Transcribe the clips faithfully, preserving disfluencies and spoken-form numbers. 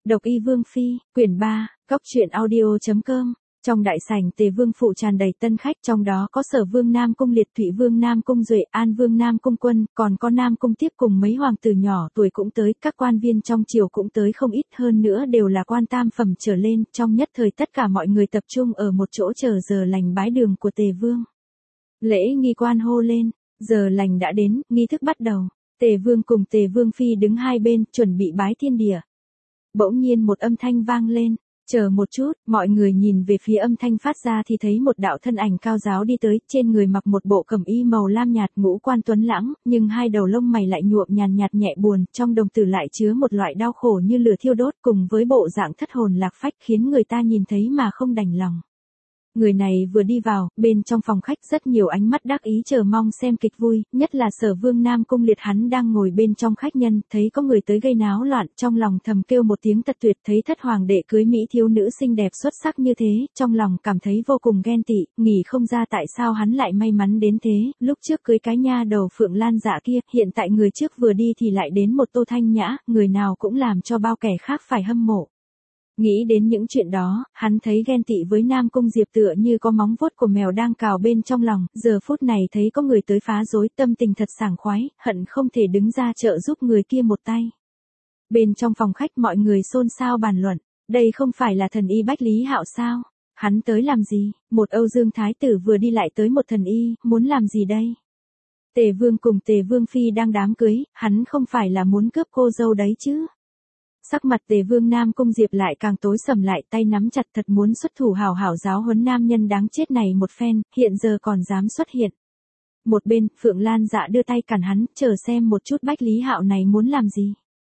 Độc Y Vương Phi, quyển ba, cốc truyện audio chấm com. Trong đại sảnh Tề Vương phủ tràn đầy tân khách, trong đó có Sở Vương Nam Cung Liệt, Thụy Vương Nam Cung Duệ, An Vương Nam Cung Quân, còn có Nam Cung Tiếp cùng mấy hoàng tử nhỏ tuổi cũng tới, các quan viên trong triều cũng tới không ít, hơn nữa đều là quan tam phẩm trở lên, trong nhất thời tất cả mọi người tập trung ở một chỗ chờ giờ lành bái đường của Tề Vương. Lễ nghi quan hô lên, giờ lành đã đến, nghi thức bắt đầu. Tề Vương cùng Tề Vương Phi đứng hai bên, chuẩn bị bái thiên địa. Bỗng nhiên một âm thanh vang lên, chờ một chút, mọi người nhìn về phía âm thanh phát ra thì thấy một đạo thân ảnh cao giáo đi tới, trên người mặc một bộ cẩm y màu lam nhạt, ngũ quan tuấn lãng, nhưng hai đầu lông mày lại nhuộm nhàn nhạt nhẹ buồn, trong đồng tử lại chứa một loại đau khổ như lửa thiêu đốt, cùng với bộ dạng thất hồn lạc phách khiến người ta nhìn thấy mà không đành lòng. Người này vừa đi vào, bên trong phòng khách rất nhiều ánh mắt đắc ý chờ mong xem kịch vui, nhất là Sở Vương Nam Cung Liệt, hắn đang ngồi bên trong khách nhân, thấy có người tới gây náo loạn, trong lòng thầm kêu một tiếng tật tuyệt, thấy thất hoàng đệ cưới mỹ thiếu nữ xinh đẹp xuất sắc như thế, trong lòng cảm thấy vô cùng ghen tị, nghĩ không ra tại sao hắn lại may mắn đến thế, lúc trước cưới cái nha đầu Phượng Lan Dạ kia, hiện tại người trước vừa đi thì lại đến một Tô Thanh Nhã, người nào cũng làm cho bao kẻ khác phải hâm mộ. Nghĩ đến những chuyện đó, hắn thấy ghen tị với Nam Cung Diệp tựa như có móng vuốt của mèo đang cào bên trong lòng, giờ phút này thấy có người tới phá rối, tâm tình thật sảng khoái, hận không thể đứng ra trợ giúp người kia một tay. Bên trong phòng khách mọi người xôn xao bàn luận, đây không phải là thần y Bách Lý Hạo sao? Hắn tới làm gì? Một Âu Dương Thái tử vừa đi lại tới một thần y, muốn làm gì đây? Tề Vương cùng Tề Vương Phi đang đám cưới, hắn không phải là muốn cướp cô dâu đấy chứ? Sắc mặt Tề Vương Nam Cung Diệp lại càng tối sầm lại, tay nắm chặt thật muốn xuất thủ hảo hảo giáo huấn nam nhân đáng chết này một phen, hiện giờ còn dám xuất hiện. Một bên, Phượng Lan Dạ đưa tay cản hắn, chờ xem một chút Bách Lý Hạo này muốn làm gì.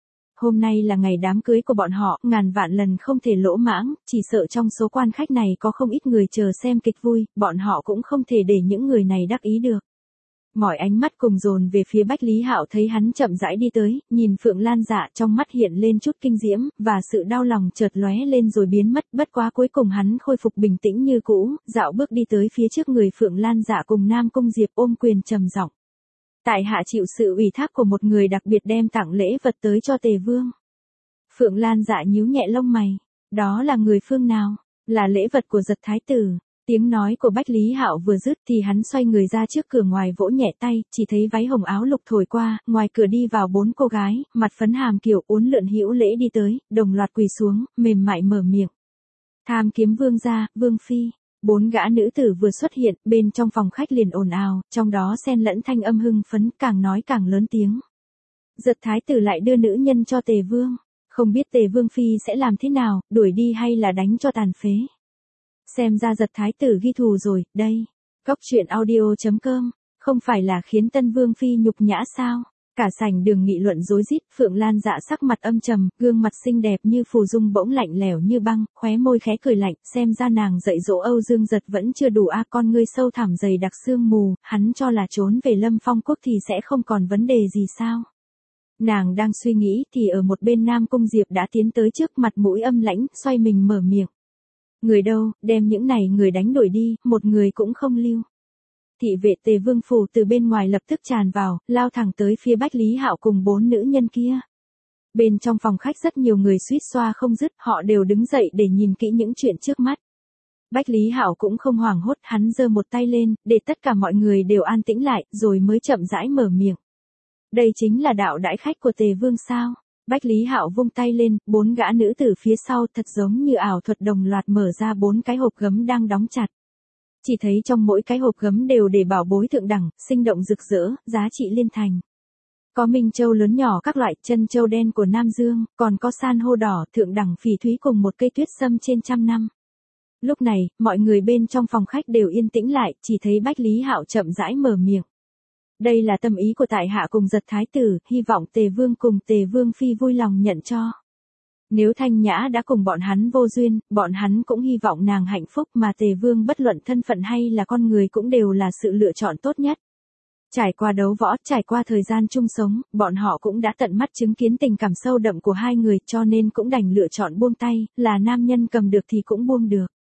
Hôm nay là ngày đám cưới của bọn họ, ngàn vạn lần không thể lỗ mãng, chỉ sợ trong số quan khách này có không ít người chờ xem kịch vui, bọn họ cũng không thể để những người này đắc ý được. Mọi ánh mắt cùng dồn về phía Bách Lý Hạo, thấy hắn chậm rãi đi tới, nhìn Phượng Lan Dạ trong mắt hiện lên chút kinh diễm, và sự đau lòng chợt lóe lên rồi biến mất, bất quá cuối cùng hắn khôi phục bình tĩnh như cũ, dạo bước đi tới phía trước người Phượng Lan Dạ cùng Nam Cung Diệp, ôm quyền trầm giọng. Tại hạ chịu sự ủy thác của một người đặc biệt đem tặng lễ vật tới cho Tề Vương. Phượng Lan Dạ nhíu nhẹ lông mày, đó là người phương nào? Là lễ vật của Giật Thái tử. Tiếng nói của Bách Lý Hạo vừa dứt thì hắn xoay người ra trước cửa ngoài vỗ nhẹ tay, chỉ thấy váy hồng áo lục thổi qua, ngoài cửa đi vào bốn cô gái, mặt phấn hàm kiểu uốn lượn hữu lễ đi tới, đồng loạt quỳ xuống, mềm mại mở miệng. Tham kiếm vương gia, Vương Phi. Bốn gã nữ tử vừa xuất hiện, bên trong phòng khách liền ồn ào, trong đó xen lẫn thanh âm hưng phấn, càng nói càng lớn tiếng. Giật Thái tử lại đưa nữ nhân cho Tề Vương, không biết Tề Vương Phi sẽ làm thế nào, đuổi đi hay là đánh cho tàn phế. Xem ra Giật Thái tử ghi thù rồi, đây. Cốc truyện audio chấm com, không phải là khiến Tân Vương Phi nhục nhã sao? Cả sảnh đường nghị luận rối rít, Phượng Lan Dạ sắc mặt âm trầm, gương mặt xinh đẹp như phù dung bỗng lạnh lẽo như băng, khóe môi khẽ cười lạnh, xem ra nàng dạy dỗ Âu Dương Giật vẫn chưa đủ a, con ngươi sâu thẳm dày đặc sương mù, hắn cho là trốn về Lâm Phong quốc thì sẽ không còn vấn đề gì sao? Nàng đang suy nghĩ thì ở một bên Nam Cung Diệp đã tiến tới trước, mặt mũi âm lãnh, xoay mình mở miệng. Người đâu, đem những này người đánh đuổi đi, một người cũng không lưu. Thị vệ Tề Vương phủ từ bên ngoài lập tức tràn vào, lao thẳng tới phía Bách Lý Hạo cùng bốn nữ nhân kia. Bên trong phòng khách rất nhiều người suýt xoa không dứt, họ đều đứng dậy để nhìn kỹ những chuyện trước mắt. Bách Lý Hạo cũng không hoảng hốt, hắn giơ một tay lên, để tất cả mọi người đều an tĩnh lại, rồi mới chậm rãi mở miệng. Đây chính là đạo đãi khách của Tề Vương sao? Bách Lý Hạo vung tay lên, bốn gã nữ tử phía sau thật giống như ảo thuật đồng loạt mở ra bốn cái hộp gấm đang đóng chặt. Chỉ thấy trong mỗi cái hộp gấm đều để bảo bối thượng đẳng, sinh động rực rỡ, giá trị liên thành. Có minh châu lớn nhỏ các loại, chân châu đen của Nam Dương, còn có san hô đỏ, thượng đẳng phỉ thúy cùng một cây tuyết sâm trên trăm năm. Lúc này, mọi người bên trong phòng khách đều yên tĩnh lại, chỉ thấy Bách Lý Hạo chậm rãi mở miệng. Đây là tâm ý của tại hạ cùng Giật Thái tử, hy vọng Tề Vương cùng Tề Vương Phi vui lòng nhận cho. Nếu Thanh Nhã đã cùng bọn hắn vô duyên, bọn hắn cũng hy vọng nàng hạnh phúc, mà Tề Vương bất luận thân phận hay là con người cũng đều là sự lựa chọn tốt nhất. Trải qua đấu võ, trải qua thời gian chung sống, bọn họ cũng đã tận mắt chứng kiến tình cảm sâu đậm của hai người, cho nên cũng đành lựa chọn buông tay, là nam nhân cầm được thì cũng buông được.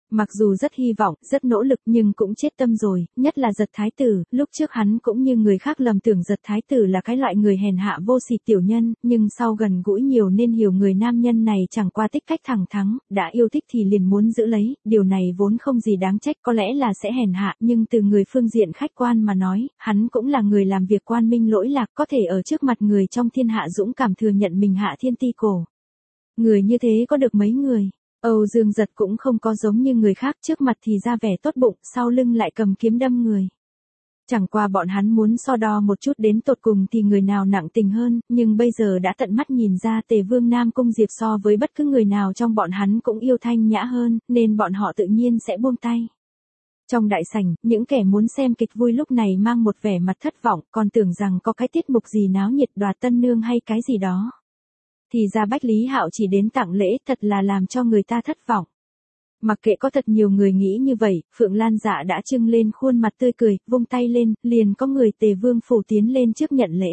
Mặc dù rất hy vọng, rất nỗ lực nhưng cũng chết tâm rồi, nhất là Giật thái tử, lúc trước hắn cũng như người khác lầm tưởng Giật thái tử là cái loại người hèn hạ vô sỉ tiểu nhân, nhưng sau gần gũi nhiều nên hiểu người nam nhân này chẳng qua tích cách thẳng thắn, đã yêu thích thì liền muốn giữ lấy, điều này vốn không gì đáng trách, có lẽ là sẽ hèn hạ, nhưng từ người phương diện khách quan mà nói, hắn cũng là người làm việc quan minh lỗi lạc, có thể ở trước mặt người trong thiên hạ dũng cảm thừa nhận mình hạ thiên ti cổ. Người như thế có được mấy người? Âu Dương Giật cũng không có giống như người khác, trước mặt thì ra vẻ tốt bụng, sau lưng lại cầm kiếm đâm người. Chẳng qua bọn hắn muốn so đo một chút đến tột cùng thì người nào nặng tình hơn, nhưng bây giờ đã tận mắt nhìn ra Tề Vương Nam Cung Diệp so với bất cứ người nào trong bọn hắn cũng yêu thanh nhã hơn, nên bọn họ tự nhiên sẽ buông tay. Trong đại sảnh, những kẻ muốn xem kịch vui lúc này mang một vẻ mặt thất vọng, còn tưởng rằng có cái tiết mục gì náo nhiệt đoạt tân nương hay cái gì đó. Thì ra Bách Lý Hạo chỉ đến tặng lễ, thật là làm cho người ta thất vọng. Mặc kệ có thật nhiều người nghĩ như vậy, Phượng Lan Dạ đã trưng lên khuôn mặt tươi cười, vung tay lên, liền có người Tề Vương phủ tiến lên trước nhận lễ.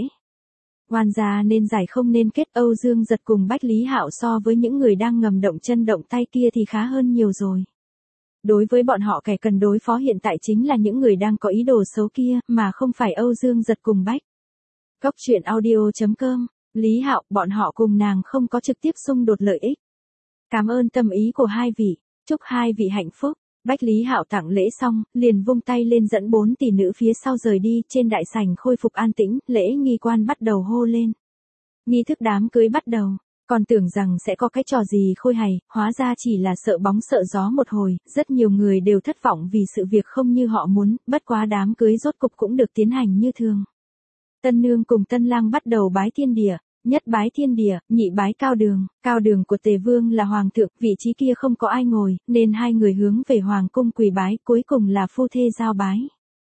Oan gia nên giải không nên kết, Âu Dương Giật cùng Bách Lý Hạo so với những người đang ngầm động chân động tay kia thì khá hơn nhiều rồi. Đối với bọn họ kẻ cần đối phó hiện tại chính là những người đang có ý đồ xấu kia, mà không phải Âu Dương Giật cùng Bách. Cốc truyện audio chấm com, Lý Hạo, bọn họ cùng nàng không có trực tiếp xung đột lợi ích. Cảm ơn tâm ý của hai vị, chúc hai vị hạnh phúc. Bách Lý Hạo tặng lễ xong, liền vung tay lên dẫn bốn tỷ nữ phía sau rời đi, trên đại sảnh khôi phục an tĩnh, lễ nghi quan bắt đầu hô lên. Nghi thức đám cưới bắt đầu. Còn tưởng rằng sẽ có cái trò gì khôi hài, hóa ra chỉ là sợ bóng sợ gió một hồi, rất nhiều người đều thất vọng vì sự việc không như họ muốn, bất quá đám cưới rốt cục cũng được tiến hành như thường. Tân nương cùng tân lang bắt đầu bái thiên địa, nhất bái thiên địa, nhị bái cao đường, cao đường của Tề Vương là hoàng thượng, vị trí kia không có ai ngồi, nên hai người hướng về hoàng cung quỳ bái, cuối cùng là phu thê giao bái.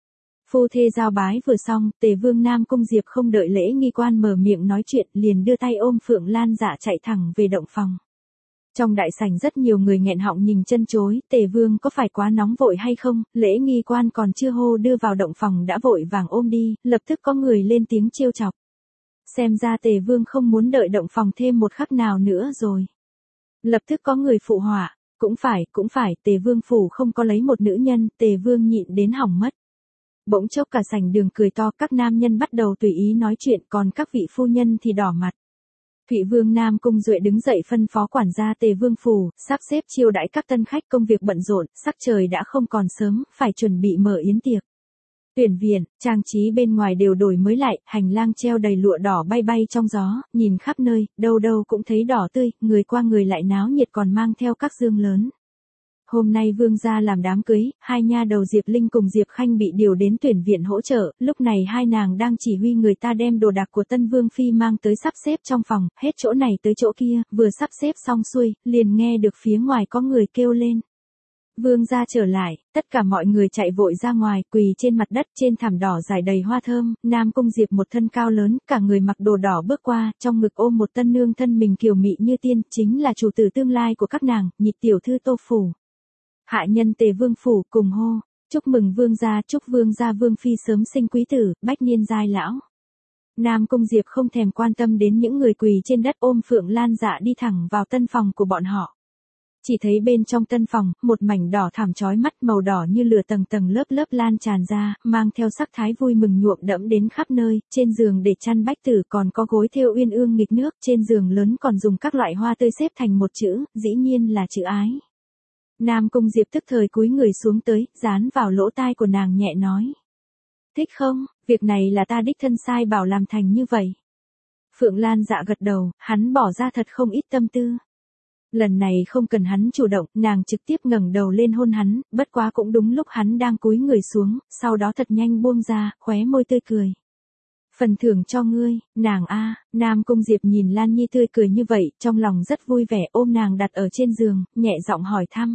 Phu thê giao bái vừa xong, Tề Vương Nam Cung Diệp không đợi lễ nghi quan mở miệng nói chuyện, liền đưa tay ôm Phượng Lan Dạ chạy thẳng về động phòng. Trong đại sảnh rất nhiều người nghẹn họng nhìn chân chối, Tề Vương có phải quá nóng vội hay không, lễ nghi quan còn chưa hô đưa vào động phòng đã vội vàng ôm đi, lập tức có người lên tiếng trêu chọc. Xem ra Tề Vương không muốn đợi động phòng thêm một khắc nào nữa rồi. Lập tức có người phụ họa, cũng phải, cũng phải, Tề Vương phủ không có lấy một nữ nhân, Tề Vương nhịn đến hỏng mất. Bỗng chốc cả sảnh đường cười to, các nam nhân bắt đầu tùy ý nói chuyện, còn các vị phu nhân thì đỏ mặt. Thụy Vương Nam Cung Duệ đứng dậy phân phó quản gia Tề Vương phủ, sắp xếp chiêu đãi các tân khách, công việc bận rộn, sắc trời đã không còn sớm, phải chuẩn bị mở yến tiệc. Tuyển viện, trang trí bên ngoài đều đổi mới lại, hành lang treo đầy lụa đỏ bay bay trong gió, nhìn khắp nơi, đâu đâu cũng thấy đỏ tươi, người qua người lại náo nhiệt còn mang theo các dương lớn. Hôm nay Vương gia làm đám cưới, hai nha đầu Diệp Linh cùng Diệp Khanh bị điều đến tuyển viện hỗ trợ, lúc này hai nàng đang chỉ huy người ta đem đồ đạc của Tân Vương Phi mang tới sắp xếp trong phòng, hết chỗ này tới chỗ kia, vừa sắp xếp xong xuôi, liền nghe được phía ngoài có người kêu lên. Vương gia trở lại, tất cả mọi người chạy vội ra ngoài, quỳ trên mặt đất, trên thảm đỏ rải đầy hoa thơm, Nam Cung Diệp một thân cao lớn, cả người mặc đồ đỏ bước qua, trong ngực ôm một tân nương thân mình kiều mị như tiên, chính là chủ tử tương lai của các nàng, nhị tiểu thư Tô phủ. Hạ nhân Tề Vương phủ cùng hô, chúc mừng vương gia, chúc vương gia vương phi sớm sinh quý tử, bách niên giai lão. Nam Cung Diệp không thèm quan tâm đến những người quỳ trên đất, ôm Phượng Lan Dạ đi thẳng vào tân phòng của bọn họ. Chỉ thấy bên trong tân phòng, một mảnh đỏ thẳm chói mắt, màu đỏ như lửa tầng tầng lớp lớp lan tràn ra, mang theo sắc thái vui mừng nhuộm đẫm đến khắp nơi, trên giường để chăn bách tử còn có gối thêu uyên ương nghịch nước, trên giường lớn còn dùng các loại hoa tươi xếp thành một chữ, dĩ nhiên là chữ ái. Nam Cung Diệp tức thời cúi người xuống tới, dán vào lỗ tai của nàng nhẹ nói. Thích không, việc này là ta đích thân sai bảo làm thành như vậy. Phượng Lan Dạ gật đầu, hắn bỏ ra thật không ít tâm tư. Lần này không cần hắn chủ động, nàng trực tiếp ngẩng đầu lên hôn hắn, bất quá cũng đúng lúc hắn đang cúi người xuống, sau đó thật nhanh buông ra, khóe môi tươi cười. Phần thưởng cho ngươi, nàng a. Nam Cung Diệp nhìn Lan Nhi tươi cười như vậy, trong lòng rất vui vẻ, ôm nàng đặt ở trên giường, nhẹ giọng hỏi thăm.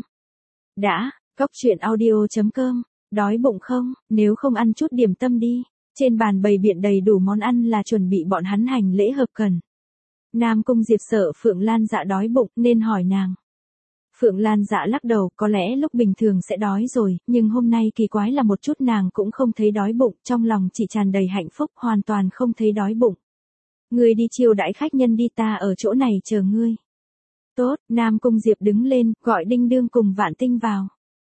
Đã, cốc truyện audio chấm com, đói bụng không, nếu không ăn chút điểm tâm đi. Trên bàn bày biện đầy đủ món ăn là chuẩn bị bọn hắn hành lễ hợp cần. Nam Cung Diệp sợ Phượng Lan Dạ đói bụng nên hỏi nàng. Phượng Lan Dạ lắc đầu, có lẽ lúc bình thường sẽ đói rồi, nhưng hôm nay kỳ quái là một chút nàng cũng không thấy đói bụng, trong lòng chỉ tràn đầy hạnh phúc, hoàn toàn không thấy đói bụng. Ngươi đi chiêu đãi khách nhân đi, ta ở chỗ này chờ ngươi. Tốt, Nam Cung Diệp đứng lên, gọi Đinh Đương cùng Vạn Tinh vào.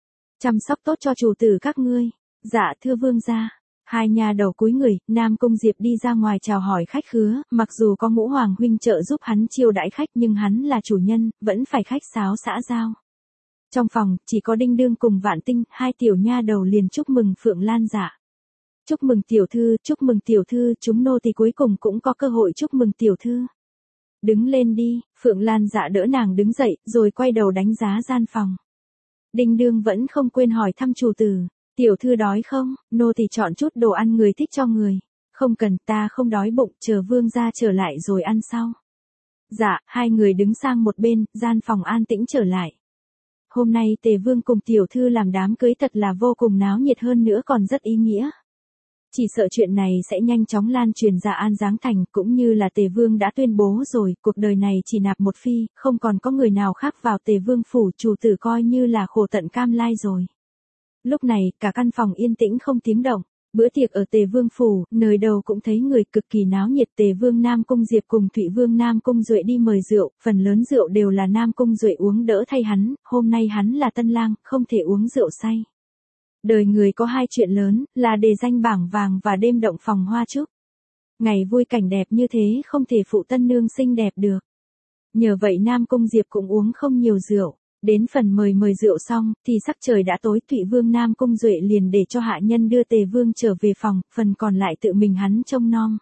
Chăm sóc tốt cho chủ tử các ngươi. Dạ thưa vương gia. Hai nha đầu cúi người, Nam Cung Diệp đi ra ngoài chào hỏi khách khứa, mặc dù có Ngũ Hoàng huynh trợ giúp hắn chiêu đãi khách nhưng hắn là chủ nhân, vẫn phải khách sáo xã giao. Trong phòng, chỉ có Đinh Đương cùng Vạn Tinh, hai tiểu nha đầu liền chúc mừng Phượng Lan Dạ. Chúc mừng tiểu thư, chúc mừng tiểu thư, chúng nô tỳ cuối cùng cũng có cơ hội chúc mừng tiểu thư. Đứng lên đi, Phượng Lan Dạ đỡ nàng đứng dậy, rồi quay đầu đánh giá gian phòng. Đinh Đương vẫn không quên hỏi thăm chủ tử, tiểu thư đói không, nô tỳ chọn chút đồ ăn người thích cho người. Không cần, ta không đói bụng, chờ vương gia trở lại rồi ăn sau. Dạ, hai người đứng sang một bên, gian phòng an tĩnh trở lại. Hôm nay Tề Vương cùng tiểu thư làm đám cưới thật là vô cùng náo nhiệt, hơn nữa còn rất ý nghĩa. Chỉ sợ chuyện này sẽ nhanh chóng lan truyền ra An Giáng Thành, cũng như là Tề Vương đã tuyên bố rồi, cuộc đời này chỉ nạp một phi, không còn có người nào khác vào Tề Vương phủ, chủ tử coi như là khổ tận cam lai rồi. Lúc này, cả căn phòng yên tĩnh không tiếng động. Bữa tiệc ở Tề Vương phủ, nơi đầu cũng thấy người cực kỳ náo nhiệt. Tề Vương Nam Cung Diệp cùng Thụy Vương Nam Cung Duệ đi mời rượu, phần lớn rượu đều là Nam Cung Duệ uống đỡ thay hắn, hôm nay hắn là tân lang, không thể uống rượu say. Đời người có hai chuyện lớn, là đề danh bảng vàng và đêm động phòng hoa trúc. Ngày vui cảnh đẹp như thế không thể phụ tân nương xinh đẹp được. Nhờ vậy Nam Cung Diệp cũng uống không nhiều rượu. Đến phần mời mời rượu xong, thì sắc trời đã tối. Thụy Vương Nam Cung Duệ liền để cho hạ nhân đưa Tề Vương trở về phòng, phần còn lại tự mình hắn trông nom.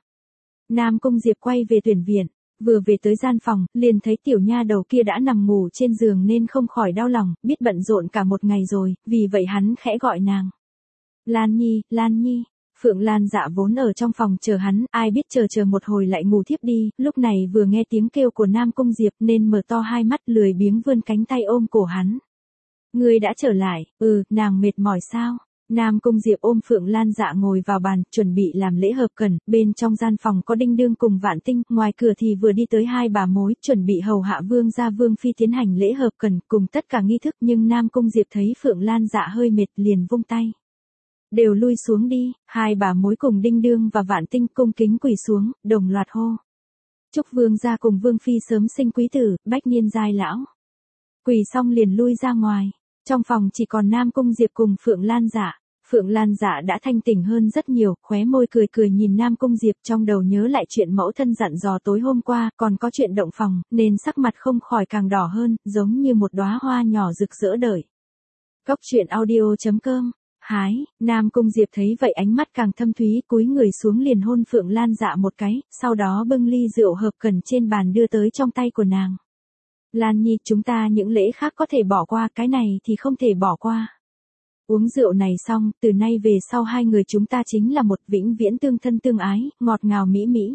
Nam Cung Diệp quay về tuyển viện, vừa về tới gian phòng, liền thấy tiểu nha đầu kia đã nằm ngủ trên giường nên không khỏi đau lòng, biết bận rộn cả một ngày rồi, vì vậy hắn khẽ gọi nàng. Lan Nhi, Lan Nhi. Phượng Lan Dạ vốn ở trong phòng chờ hắn, ai biết chờ chờ một hồi lại ngủ thiếp đi, lúc này vừa nghe tiếng kêu của Nam Cung Diệp nên mở to hai mắt lười biếng vươn cánh tay ôm cổ hắn. Ngươi đã trở lại, ừ, nàng mệt mỏi sao? Nam Cung Diệp ôm Phượng Lan Dạ ngồi vào bàn, chuẩn bị làm lễ hợp cẩn, bên trong gian phòng có Đinh Đương cùng Vạn Tinh, ngoài cửa thì vừa đi tới hai bà mối, chuẩn bị hầu hạ vương gia vương phi tiến hành lễ hợp cẩn cùng tất cả nghi thức, nhưng Nam Cung Diệp thấy Phượng Lan Dạ hơi mệt liền vung tay. Đều lui xuống đi, hai bà mối cùng Đinh Đương và Vạn Tinh cung kính quỳ xuống, đồng loạt hô. Chúc vương gia cùng vương phi sớm sinh quý tử, bách niên giai lão. Quỳ xong liền lui ra ngoài, trong phòng chỉ còn Nam Cung Diệp cùng Phượng Lan Dạ. Phượng Lan Dạ đã thanh tỉnh hơn rất nhiều, khóe môi cười cười nhìn Nam Cung Diệp, trong đầu nhớ lại chuyện mẫu thân dặn dò tối hôm qua, còn có chuyện động phòng, nên sắc mặt không khỏi càng đỏ hơn, giống như một đóa hoa nhỏ rực rỡ đời. Cốc truyện audio chấm com. Hái, Nam Cung Diệp thấy vậy ánh mắt càng thâm thúy, cúi người xuống liền hôn Phượng Lan Dạ một cái, sau đó bưng ly rượu hợp cẩn trên bàn đưa tới trong tay của nàng. Lan Nhi, chúng ta những lễ khác có thể bỏ qua, cái này thì không thể bỏ qua. Uống rượu này xong, từ nay về sau hai người chúng ta chính là một, vĩnh viễn tương thân tương ái, ngọt ngào mỹ mỹ.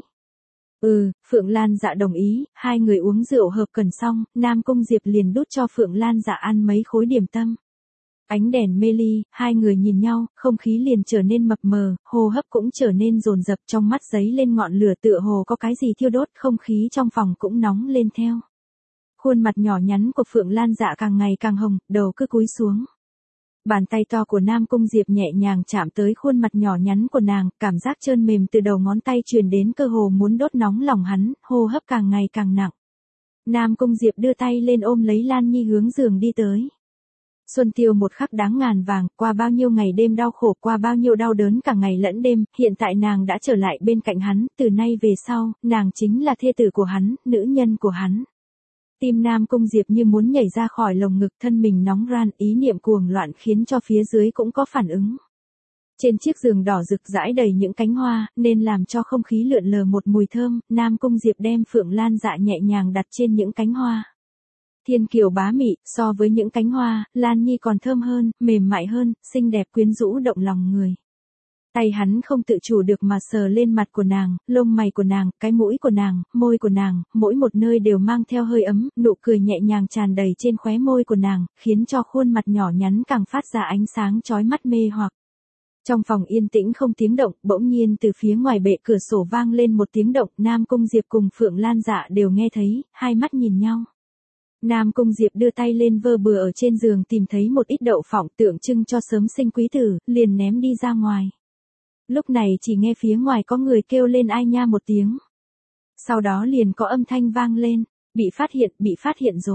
Ừ, Phượng Lan Dạ đồng ý, hai người uống rượu hợp cẩn xong, Nam Cung Diệp liền đút cho Phượng Lan Dạ ăn mấy khối điểm tâm. Ánh đèn mê ly, hai người nhìn nhau, không khí liền trở nên mập mờ, hô hấp cũng trở nên dồn dập, trong mắt giấy lên ngọn lửa tựa hồ có cái gì thiêu đốt, không khí trong phòng cũng nóng lên theo. Khuôn mặt nhỏ nhắn của Phượng Lan Dạ càng ngày càng hồng, đầu cứ cúi xuống. Bàn tay to của Nam Cung Diệp nhẹ nhàng chạm tới khuôn mặt nhỏ nhắn của nàng, cảm giác trơn mềm từ đầu ngón tay truyền đến cơ hồ muốn đốt nóng lòng hắn, hô hấp càng ngày càng nặng. Nam Cung Diệp đưa tay lên ôm lấy Lan Nhi hướng giường đi tới. Xuân tiêu một khắc đáng ngàn vàng, qua bao nhiêu ngày đêm đau khổ, qua bao nhiêu đau đớn cả ngày lẫn đêm, hiện tại nàng đã trở lại bên cạnh hắn, từ nay về sau, nàng chính là thê tử của hắn, nữ nhân của hắn. Tim Nam Cung Diệp như muốn nhảy ra khỏi lồng ngực, thân mình nóng ran, ý niệm cuồng loạn khiến cho phía dưới cũng có phản ứng. Trên chiếc giường đỏ rực rãi đầy những cánh hoa, nên làm cho không khí lượn lờ một mùi thơm, Nam Cung Diệp đem Phượng Lan Dạ nhẹ nhàng đặt trên những cánh hoa. Thiên kiều bá mị, so với những cánh hoa, Lan Nhi còn thơm hơn, mềm mại hơn, xinh đẹp quyến rũ động lòng người. Tay hắn không tự chủ được mà sờ lên mặt của nàng, lông mày của nàng, cái mũi của nàng, môi của nàng, mỗi một nơi đều mang theo hơi ấm, nụ cười nhẹ nhàng tràn đầy trên khóe môi của nàng, khiến cho khuôn mặt nhỏ nhắn càng phát ra ánh sáng chói mắt mê hoặc. Trong phòng yên tĩnh không tiếng động, bỗng nhiên từ phía ngoài bệ cửa sổ vang lên một tiếng động, Nam Cung Diệp cùng Phượng Lan Dạ đều nghe thấy, hai mắt nhìn nhau. Nam Cung Diệp đưa tay lên vơ bừa ở trên giường tìm thấy một ít đậu phộng tượng trưng cho sớm sinh quý tử, liền ném đi ra ngoài. Lúc này chỉ nghe phía ngoài có người kêu lên ai nha một tiếng. Sau đó liền có âm thanh vang lên, bị phát hiện, bị phát hiện rồi.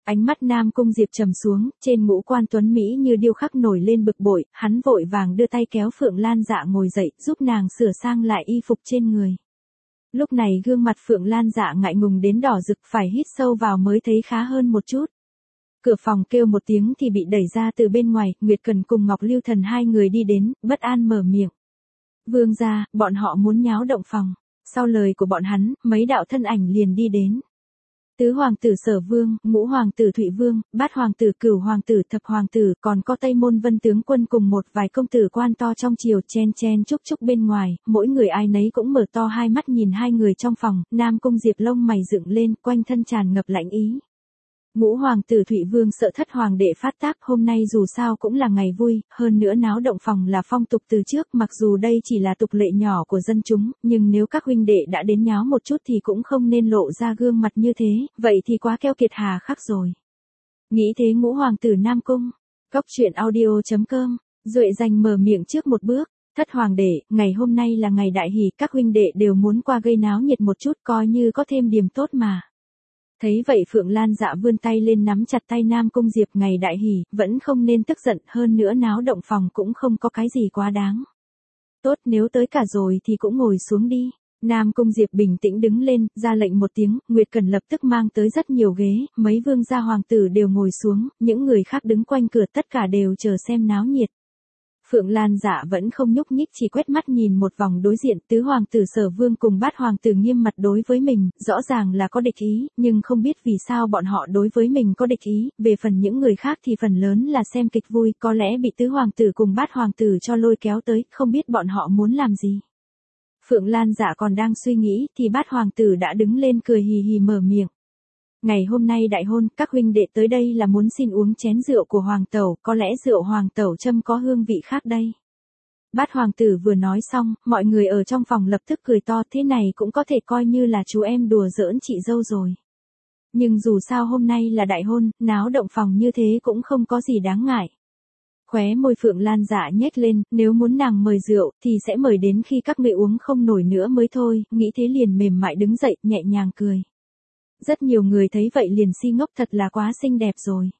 Ánh mắt Nam Cung Diệp trầm xuống, trên ngũ quan tuấn Mỹ như điêu khắc nổi lên bực bội, hắn vội vàng đưa tay kéo Phượng Lan Dạ ngồi dậy, giúp nàng sửa sang lại y phục trên người. Lúc này gương mặt Phượng Lan Dạ ngại ngùng đến đỏ rực, phải hít sâu vào mới thấy khá hơn một chút. Cửa phòng kêu một tiếng thì bị đẩy ra từ bên ngoài, Nguyệt Cần cùng Ngọc Lưu Thần hai người đi đến, bất an mở miệng. Vương gia, bọn họ muốn nháo động phòng. Sau lời của bọn hắn, mấy đạo thân ảnh liền đi đến. Tứ hoàng tử Sở Vương, ngũ hoàng tử Thụy Vương, bát hoàng tử Cửu hoàng tử Thập hoàng tử, còn có Tây Môn Vân tướng quân cùng một vài công tử quan to trong triều chen chen chúc chúc bên ngoài, mỗi người ai nấy cũng mở to hai mắt nhìn hai người trong phòng, Nam Cung Diệp lông mày dựng lên, quanh thân tràn ngập lạnh ý. Ngũ hoàng tử Thụy Vương sợ thất hoàng đệ phát tác, hôm nay dù sao cũng là ngày vui, hơn nữa náo động phòng là phong tục từ trước, mặc dù đây chỉ là tục lệ nhỏ của dân chúng, nhưng nếu các huynh đệ đã đến nháo một chút thì cũng không nên lộ ra gương mặt như thế, vậy thì quá keo kiệt hà khắc rồi. Nghĩ thế ngũ hoàng tử Nam Cung, Cóc truyện audio chấm com, Duệ Danh mở miệng trước một bước, thất hoàng đệ, ngày hôm nay là ngày đại hỷ, các huynh đệ đều muốn qua gây náo nhiệt một chút coi như có thêm điểm tốt mà. Thấy vậy Phượng Lan Dạ vươn tay lên nắm chặt tay Nam Cung Diệp, ngày đại hỷ, vẫn không nên tức giận, hơn nữa náo động phòng cũng không có cái gì quá đáng. Tốt, nếu tới cả rồi thì cũng ngồi xuống đi. Nam Cung Diệp bình tĩnh đứng lên, ra lệnh một tiếng, Nguyệt Cần lập tức mang tới rất nhiều ghế, mấy vương gia hoàng tử đều ngồi xuống, những người khác đứng quanh cửa tất cả đều chờ xem náo nhiệt. Phượng Lan Dạ vẫn không nhúc nhích, chỉ quét mắt nhìn một vòng đối diện, tứ hoàng tử Sở Vương cùng bát hoàng tử nghiêm mặt đối với mình, rõ ràng là có địch ý, nhưng không biết vì sao bọn họ đối với mình có địch ý, về phần những người khác thì phần lớn là xem kịch vui, có lẽ bị tứ hoàng tử cùng bát hoàng tử cho lôi kéo tới, không biết bọn họ muốn làm gì. Phượng Lan Dạ còn đang suy nghĩ, thì bát hoàng tử đã đứng lên cười hì hì mở miệng. Ngày hôm nay đại hôn, các huynh đệ tới đây là muốn xin uống chén rượu của hoàng tẩu, có lẽ rượu hoàng tẩu châm có hương vị khác đây. Bát hoàng tử vừa nói xong, mọi người ở trong phòng lập tức cười to, thế này cũng có thể coi như là chú em đùa giỡn chị dâu rồi. Nhưng dù sao hôm nay là đại hôn, náo động phòng như thế cũng không có gì đáng ngại. Khóe môi Phượng Lan Dạ nhếch lên, nếu muốn nàng mời rượu, thì sẽ mời đến khi các ngươi uống không nổi nữa mới thôi, nghĩ thế liền mềm mại đứng dậy, nhẹ nhàng cười. Rất nhiều người thấy vậy liền si ngốc, thật là quá xinh đẹp rồi.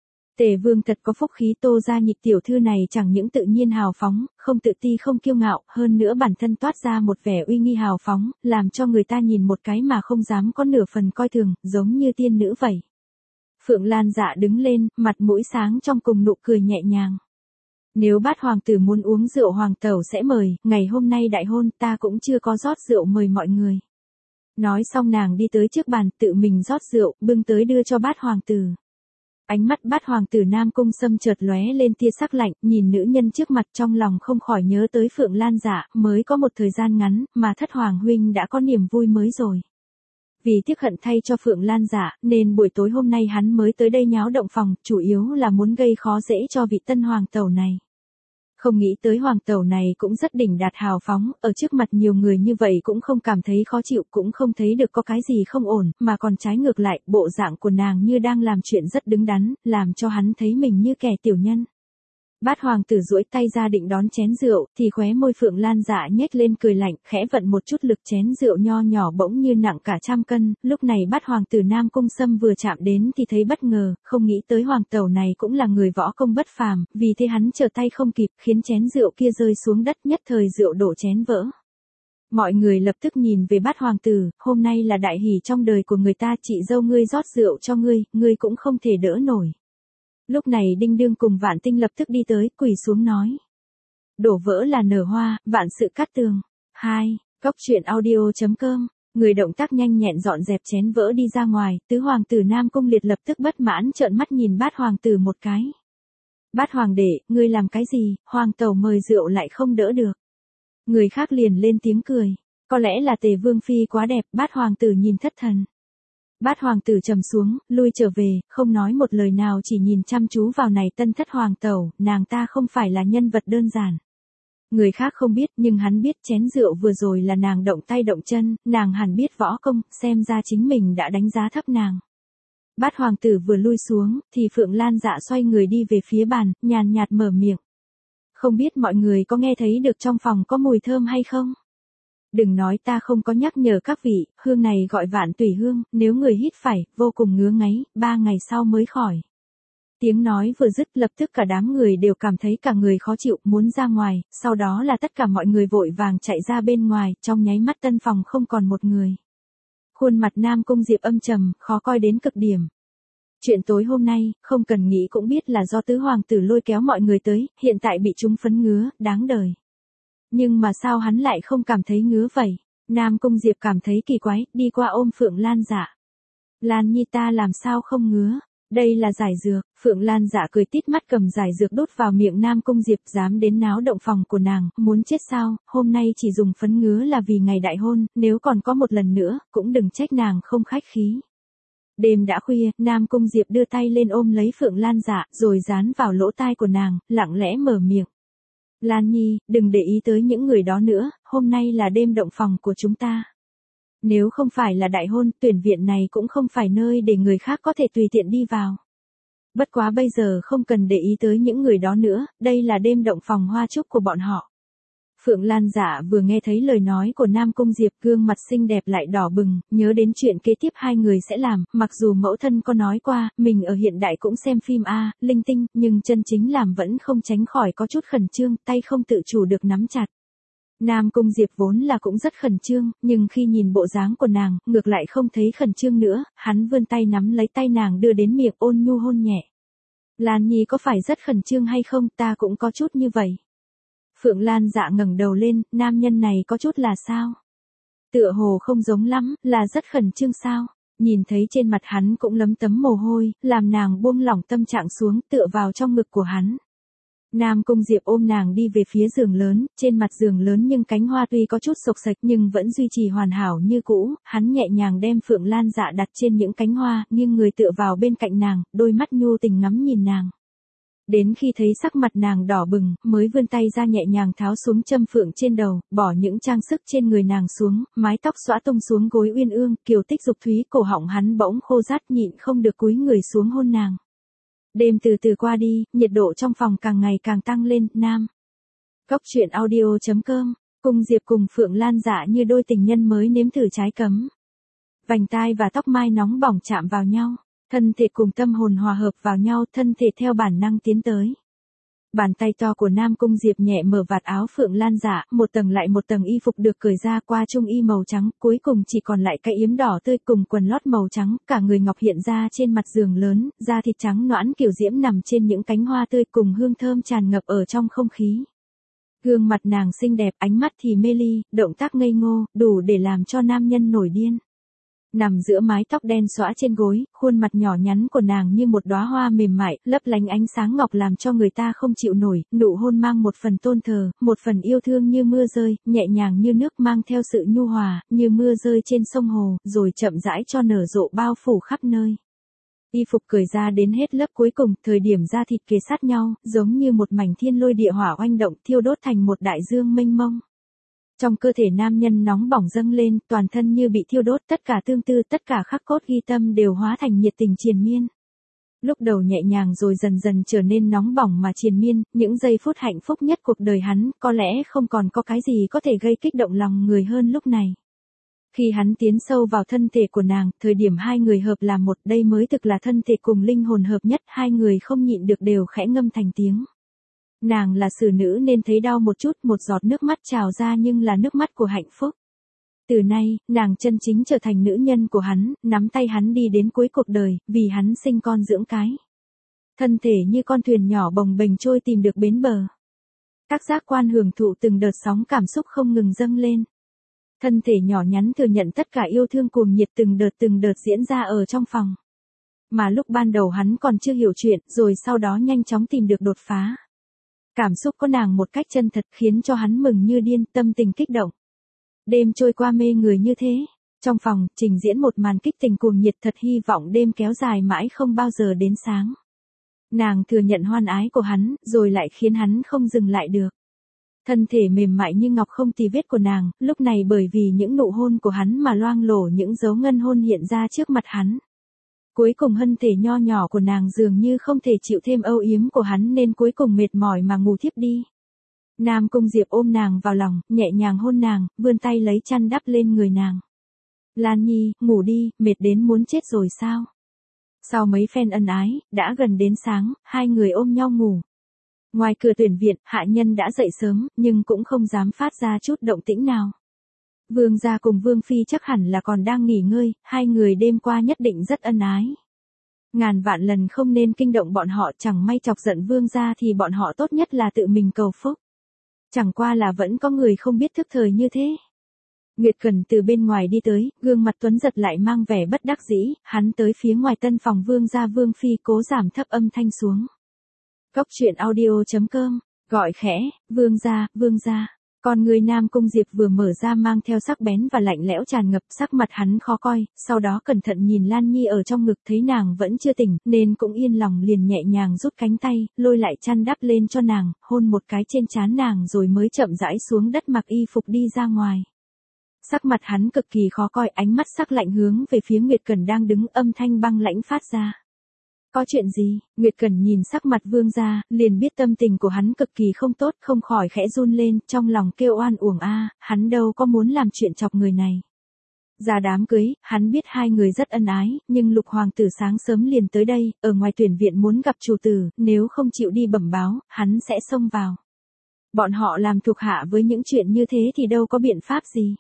Tề Vương thật có phúc khí, Tô gia nhị tiểu thư này chẳng những tự nhiên hào phóng, không tự ti không kiêu ngạo, hơn nữa bản thân toát ra một vẻ uy nghi hào phóng, làm cho người ta nhìn một cái mà không dám có nửa phần coi thường, giống như tiên nữ vậy. Phượng Lan Dạ đứng lên, mặt mũi sáng trong cùng nụ cười nhẹ nhàng. Nếu bát hoàng tử muốn uống rượu hoàng tẩu sẽ mời, ngày hôm nay đại hôn ta cũng chưa có rót rượu mời mọi người. Nói xong nàng đi tới trước bàn, tự mình rót rượu, bưng tới đưa cho bát hoàng tử. Ánh mắt bát hoàng tử Nam Cung Sâm chợt lóe lên tia sắc lạnh, nhìn nữ nhân trước mặt trong lòng không khỏi nhớ tới Phượng Lan Dạ, mới có một thời gian ngắn, mà thất hoàng huynh đã có niềm vui mới rồi. Vì tiếc hận thay cho Phượng Lan Dạ, nên buổi tối hôm nay hắn mới tới đây nháo động phòng, chủ yếu là muốn gây khó dễ cho vị tân hoàng tẩu này. Không nghĩ tới hoàng tẩu này cũng rất đỉnh đạt hào phóng, ở trước mặt nhiều người như vậy cũng không cảm thấy khó chịu, cũng không thấy được có cái gì không ổn, mà còn trái ngược lại, bộ dạng của nàng như đang làm chuyện rất đứng đắn, làm cho hắn thấy mình như kẻ tiểu nhân. Bát hoàng tử duỗi tay ra định đón chén rượu, thì khóe môi Phượng Lan Dạ nhếch lên cười lạnh, khẽ vận một chút lực, chén rượu nho nhỏ bỗng như nặng cả trăm cân, lúc này bát hoàng tử Nam Cung Sâm vừa chạm đến thì thấy bất ngờ, không nghĩ tới hoàng tẩu này cũng là người võ công bất phàm, vì thế hắn trở tay không kịp, khiến chén rượu kia rơi xuống đất, nhất thời rượu đổ chén vỡ. Mọi người lập tức nhìn về bát hoàng tử, hôm nay là đại hỷ trong đời của người ta, chị dâu ngươi rót rượu cho ngươi, ngươi cũng không thể đỡ nổi. Lúc này Đinh Đương cùng Vạn Tinh lập tức đi tới, quỳ xuống nói. Đổ vỡ là nở hoa, vạn sự cát tường. hai. Cóc truyện audio chấm com. Người động tác nhanh nhẹn dọn dẹp chén vỡ đi ra ngoài, tứ hoàng tử Nam Cung Liệt lập tức bất mãn trợn mắt nhìn bát hoàng tử một cái. Bát hoàng đệ, ngươi làm cái gì, hoàng tẩu mời rượu lại không đỡ được. Người khác liền lên tiếng cười. Có lẽ là Tề Vương Phi quá đẹp, bát hoàng tử nhìn thất thần. Bát hoàng tử trầm xuống, lui trở về, không nói một lời nào, chỉ nhìn chăm chú vào này tân thất hoàng tẩu, nàng ta không phải là nhân vật đơn giản. Người khác không biết, nhưng hắn biết chén rượu vừa rồi là nàng động tay động chân, nàng hẳn biết võ công, xem ra chính mình đã đánh giá thấp nàng. Bát hoàng tử vừa lui xuống, thì Phượng Lan Dạ xoay người đi về phía bàn, nhàn nhạt mở miệng. Không biết mọi người có nghe thấy được trong phòng có mùi thơm hay không? Đừng nói ta không có nhắc nhở các vị, hương này gọi vạn tùy hương, nếu người hít phải, vô cùng ngứa ngáy, ba ngày sau mới khỏi. Tiếng nói vừa dứt lập tức cả đám người đều cảm thấy cả người khó chịu, muốn ra ngoài, sau đó là tất cả mọi người vội vàng chạy ra bên ngoài, trong nháy mắt tân phòng không còn một người. Khuôn mặt Nam Cung Diệp âm trầm, khó coi đến cực điểm. Chuyện tối hôm nay, không cần nghĩ cũng biết là do tứ hoàng tử lôi kéo mọi người tới, hiện tại bị chúng phấn ngứa, đáng đời. Nhưng mà sao hắn lại không cảm thấy ngứa vậy? Nam Cung Diệp cảm thấy kỳ quái, đi qua ôm Phượng Lan Dạ. Lan Nhi ta làm sao không ngứa? Đây là giải dược. Phượng Lan Dạ cười tít mắt cầm giải dược đút vào miệng Nam Cung Diệp, dám đến náo động phòng của nàng, muốn chết sao? Hôm nay chỉ dùng phấn ngứa là vì ngày đại hôn, nếu còn có một lần nữa, cũng đừng trách nàng không khách khí. Đêm đã khuya, Nam Cung Diệp đưa tay lên ôm lấy Phượng Lan Dạ, rồi dán vào lỗ tai của nàng, lặng lẽ mở miệng. Lan Nhi, đừng để ý tới những người đó nữa, hôm nay là đêm động phòng của chúng ta. Nếu không phải là đại hôn, tuyển viện này cũng không phải nơi để người khác có thể tùy tiện đi vào. Bất quá bây giờ không cần để ý tới những người đó nữa, đây là đêm động phòng hoa chúc của bọn họ. Phượng Lan Dạ vừa nghe thấy lời nói của Nam Cung Diệp, gương mặt xinh đẹp lại đỏ bừng, nhớ đến chuyện kế tiếp hai người sẽ làm, mặc dù mẫu thân có nói qua, mình ở hiện đại cũng xem phim A, linh tinh, nhưng chân chính làm vẫn không tránh khỏi có chút khẩn trương, tay không tự chủ được nắm chặt. Nam Cung Diệp vốn là cũng rất khẩn trương, nhưng khi nhìn bộ dáng của nàng, ngược lại không thấy khẩn trương nữa, hắn vươn tay nắm lấy tay nàng đưa đến miệng ôn nhu hôn nhẹ. Lan Nhi có phải rất khẩn trương hay không, ta cũng có chút như vậy. Phượng Lan Dạ ngẩng đầu lên, nam nhân này có chút là sao? Tựa hồ không giống lắm, là rất khẩn trương sao? Nhìn thấy trên mặt hắn cũng lấm tấm mồ hôi, làm nàng buông lỏng tâm trạng xuống, tựa vào trong ngực của hắn. Nam Cung Diệp ôm nàng đi về phía giường lớn, trên mặt giường lớn nhưng cánh hoa tuy có chút xộc xệch nhưng vẫn duy trì hoàn hảo như cũ, hắn nhẹ nhàng đem Phượng Lan Dạ đặt trên những cánh hoa, nghiêng người tựa vào bên cạnh nàng, đôi mắt nhu tình ngắm nhìn nàng. Đến khi thấy sắc mặt nàng đỏ bừng, mới vươn tay ra nhẹ nhàng tháo xuống châm phượng trên đầu, bỏ những trang sức trên người nàng xuống, mái tóc xõa tung xuống gối uyên ương, kiều tích dục thúy, cổ họng hắn bỗng khô rát nhịn không được cúi người xuống hôn nàng. Đêm từ từ qua đi, nhiệt độ trong phòng càng ngày càng tăng lên, nam. Góc truyện audio chấm com, Cung Diệp cùng Phượng Lan Dạ như đôi tình nhân mới nếm thử trái cấm. Vành tai và tóc mai nóng bỏng chạm vào nhau. Thân thể cùng tâm hồn hòa hợp vào nhau, thân thể theo bản năng tiến tới. Bàn tay to của Nam Cung Diệp nhẹ mở vạt áo Phượng Lan Dạ, một tầng lại một tầng y phục được cởi ra qua trung y màu trắng, cuối cùng chỉ còn lại cái yếm đỏ tươi cùng quần lót màu trắng, cả người ngọc hiện ra trên mặt giường lớn, da thịt trắng nõn kiểu diễm nằm trên những cánh hoa tươi cùng hương thơm tràn ngập ở trong không khí. Gương mặt nàng xinh đẹp, ánh mắt thì mê ly, động tác ngây ngô, đủ để làm cho nam nhân nổi điên. Nằm giữa mái tóc đen xõa trên gối, khuôn mặt nhỏ nhắn của nàng như một đóa hoa mềm mại, lấp lánh ánh sáng ngọc làm cho người ta không chịu nổi, nụ hôn mang một phần tôn thờ, một phần yêu thương như mưa rơi, nhẹ nhàng như nước mang theo sự nhu hòa, như mưa rơi trên sông hồ, rồi chậm rãi cho nở rộ bao phủ khắp nơi. Y phục cởi ra đến hết lớp cuối cùng, thời điểm da thịt kề sát nhau, giống như một mảnh thiên lôi địa hỏa oanh động, thiêu đốt thành một đại dương mênh mông. Trong cơ thể nam nhân nóng bỏng dâng lên, toàn thân như bị thiêu đốt, tất cả tương tư, tất cả khắc cốt ghi tâm đều hóa thành nhiệt tình triền miên. Lúc đầu nhẹ nhàng rồi dần dần trở nên nóng bỏng mà triền miên, những giây phút hạnh phúc nhất cuộc đời hắn, có lẽ không còn có cái gì có thể gây kích động lòng người hơn lúc này. Khi hắn tiến sâu vào thân thể của nàng, thời điểm hai người hợp là một, đây mới thực là thân thể cùng linh hồn hợp nhất, hai người không nhịn được đều khẽ ngâm thành tiếng. Nàng là xử nữ nên thấy đau một chút, một giọt nước mắt trào ra nhưng là nước mắt của hạnh phúc. Từ nay, nàng chân chính trở thành nữ nhân của hắn, nắm tay hắn đi đến cuối cuộc đời, vì hắn sinh con dưỡng cái. Thân thể như con thuyền nhỏ bồng bềnh trôi tìm được bến bờ. Các giác quan hưởng thụ từng đợt sóng cảm xúc không ngừng dâng lên. Thân thể nhỏ nhắn thừa nhận tất cả yêu thương cuồng nhiệt từng đợt từng đợt diễn ra ở trong phòng. Mà lúc ban đầu hắn còn chưa hiểu chuyện, rồi sau đó nhanh chóng tìm được đột phá. Cảm xúc có nàng một cách chân thật khiến cho hắn mừng như điên, tâm tình kích động. Đêm trôi qua mê người như thế. Trong phòng, trình diễn một màn kích tình cuồng nhiệt, thật hy vọng đêm kéo dài mãi không bao giờ đến sáng. Nàng thừa nhận hoan ái của hắn, rồi lại khiến hắn không dừng lại được. Thân thể mềm mại như ngọc không tì vết của nàng, lúc này bởi vì những nụ hôn của hắn mà loang lổ những dấu ngân hôn hiện ra trước mặt hắn. Cuối cùng thân thể nho nhỏ của nàng dường như không thể chịu thêm âu yếm của hắn nên cuối cùng mệt mỏi mà ngủ thiếp đi. Nam Cung Diệp ôm nàng vào lòng, nhẹ nhàng hôn nàng, vươn tay lấy chăn đắp lên người nàng. Lan Nhi, ngủ đi, mệt đến muốn chết rồi sao? Sau mấy phen ân ái, đã gần đến sáng, hai người ôm nhau ngủ. Ngoài cửa tuyển viện, hạ nhân đã dậy sớm, nhưng cũng không dám phát ra chút động tĩnh nào. Vương gia cùng Vương Phi chắc hẳn là còn đang nghỉ ngơi, hai người đêm qua nhất định rất ân ái. Ngàn vạn lần không nên kinh động bọn họ, chẳng may chọc giận Vương gia thì bọn họ tốt nhất là tự mình cầu phúc. Chẳng qua là vẫn có người không biết thức thời như thế. Nguyệt Cần từ bên ngoài đi tới, gương mặt tuấn giật lại mang vẻ bất đắc dĩ, hắn tới phía ngoài tân phòng Vương gia Vương Phi cố giảm thấp âm thanh xuống. Cốc truyện audio chấm com, gọi khẽ, Vương gia, Vương gia. Còn người Nam Cung Diệp vừa mở ra mang theo sắc bén và lạnh lẽo tràn ngập, sắc mặt hắn khó coi, sau đó cẩn thận nhìn Lan Nhi ở trong ngực thấy nàng vẫn chưa tỉnh, nên cũng yên lòng liền nhẹ nhàng rút cánh tay, lôi lại chăn đắp lên cho nàng, hôn một cái trên trán nàng rồi mới chậm rãi xuống đất mặc y phục đi ra ngoài. Sắc mặt hắn cực kỳ khó coi, ánh mắt sắc lạnh hướng về phía Nguyệt Cần đang đứng, âm thanh băng lãnh phát ra. Có chuyện gì? Nguyệt Cần nhìn sắc mặt Vương gia, liền biết tâm tình của hắn cực kỳ không tốt, không khỏi khẽ run lên, trong lòng kêu oan uổng a, hắn đâu có muốn làm chuyện chọc người này. Ra đám cưới, hắn biết hai người rất ân ái, nhưng Lục hoàng tử sáng sớm liền tới đây, ở ngoài tuyển viện muốn gặp chủ tử, nếu không chịu đi bẩm báo, hắn sẽ xông vào. Bọn họ làm thuộc hạ với những chuyện như thế thì đâu có biện pháp gì.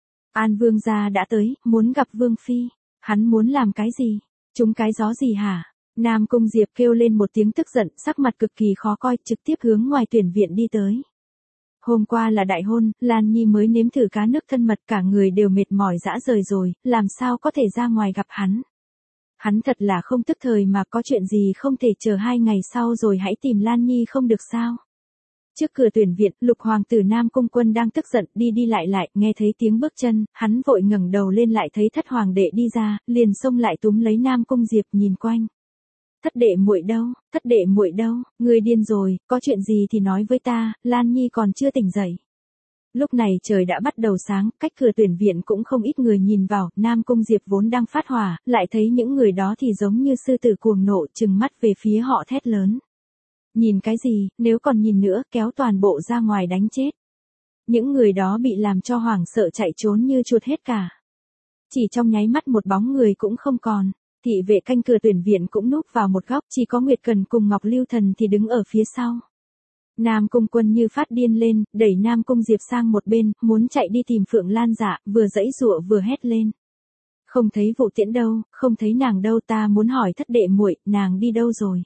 An Vương gia đã tới, muốn gặp Vương Phi. Hắn muốn làm cái gì? Trúng cái gió gì hả? Nam Cung Diệp kêu lên một tiếng tức giận, sắc mặt cực kỳ khó coi, trực tiếp hướng ngoài tuyển viện đi tới. Hôm qua là đại hôn, Lan Nhi mới nếm thử cá nước thân mật, cả người đều mệt mỏi rã rời rồi, làm sao có thể ra ngoài gặp hắn. Hắn thật là không tức thời mà, có chuyện gì không thể chờ hai ngày sau rồi hãy tìm Lan Nhi không được sao. Trước cửa tuyển viện, Lục hoàng tử Nam Cung Quân đang tức giận, đi đi lại lại, nghe thấy tiếng bước chân, hắn vội ngẩng đầu lên lại thấy thất hoàng đệ đi ra, liền xông lại túm lấy Nam Cung Diệp nhìn quanh. Thất đệ muội đâu, thất đệ muội đâu, ngươi điên rồi, có chuyện gì thì nói với ta, Lan Nhi còn chưa tỉnh dậy. Lúc này trời đã bắt đầu sáng, cách cửa tuyển viện cũng không ít người nhìn vào, Nam Cung Diệp vốn đang phát hỏa, lại thấy những người đó thì giống như sư tử cuồng nộ, trừng mắt về phía họ thét lớn. Nhìn cái gì, nếu còn nhìn nữa, kéo toàn bộ ra ngoài đánh chết. Những người đó bị làm cho hoảng sợ chạy trốn như chuột hết cả. Chỉ trong nháy mắt một bóng người cũng không còn. Thị vệ canh cửa tuyển viện cũng núp vào một góc, chỉ có Nguyệt Cần cùng Ngọc Lưu Thần thì đứng ở phía sau. Nam Cung Quân như phát điên lên, đẩy Nam Cung Diệp sang một bên, muốn chạy đi tìm Phượng Lan Dạ, vừa giãy giụa vừa hét lên. Không thấy Vũ Tiễn đâu, không thấy nàng đâu, ta muốn hỏi thất đệ muội, nàng đi đâu rồi?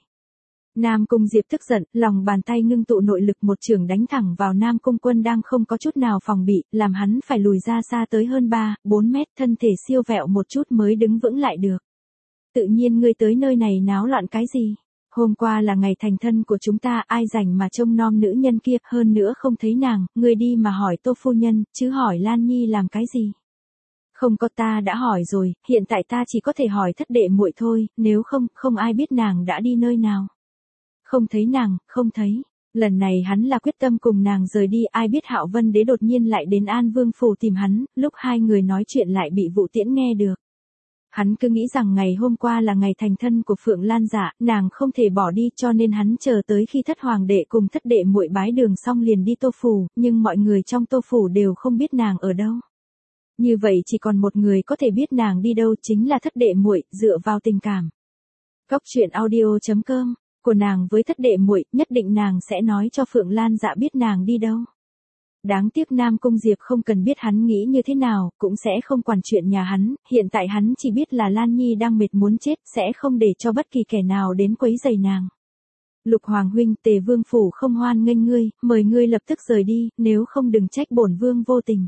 Nam Cung Diệp tức giận, lòng bàn tay ngưng tụ nội lực một chưởng đánh thẳng vào Nam Cung Quân đang không có chút nào phòng bị, làm hắn phải lùi ra xa tới hơn ba, bốn mét, thân thể siêu vẹo một chút mới đứng vững lại được. Tự nhiên ngươi tới nơi này náo loạn cái gì? Hôm qua là ngày thành thân của chúng ta, ai rảnh mà trông nom nữ nhân kia, hơn nữa không thấy nàng, ngươi đi mà hỏi Tô phu nhân, chứ hỏi Lan Nhi làm cái gì? Không có, ta đã hỏi rồi, hiện tại ta chỉ có thể hỏi thất đệ muội thôi, nếu không, không ai biết nàng đã đi nơi nào. Không thấy nàng, không thấy. Lần này hắn là quyết tâm cùng nàng rời đi, ai biết Hạo Vân Đế đột nhiên lại đến An Vương phủ tìm hắn, lúc hai người nói chuyện lại bị Vũ Tiễn nghe được. Hắn cứ nghĩ rằng ngày hôm qua là ngày thành thân của Phượng Lan Dạ, nàng không thể bỏ đi, cho nên hắn chờ tới khi thất hoàng đệ cùng thất đệ muội bái đường xong liền đi Tô phủ, nhưng mọi người trong Tô phủ đều không biết nàng ở đâu. Như vậy chỉ còn một người có thể biết nàng đi đâu, chính là thất đệ muội, dựa vào tình cảm. Cốc truyện audio chấm com của nàng với thất đệ muội, nhất định nàng sẽ nói cho Phượng Lan Dạ biết nàng đi đâu. Đáng tiếc Nam Cung Diệp không cần biết hắn nghĩ như thế nào, cũng sẽ không quản chuyện nhà hắn, hiện tại hắn chỉ biết là Lan Nhi đang mệt muốn chết, sẽ không để cho bất kỳ kẻ nào đến quấy rầy nàng. Lục Hoàng huynh, Tề Vương phủ không hoan nghênh ngươi, mời ngươi lập tức rời đi, nếu không đừng trách bổn vương vô tình.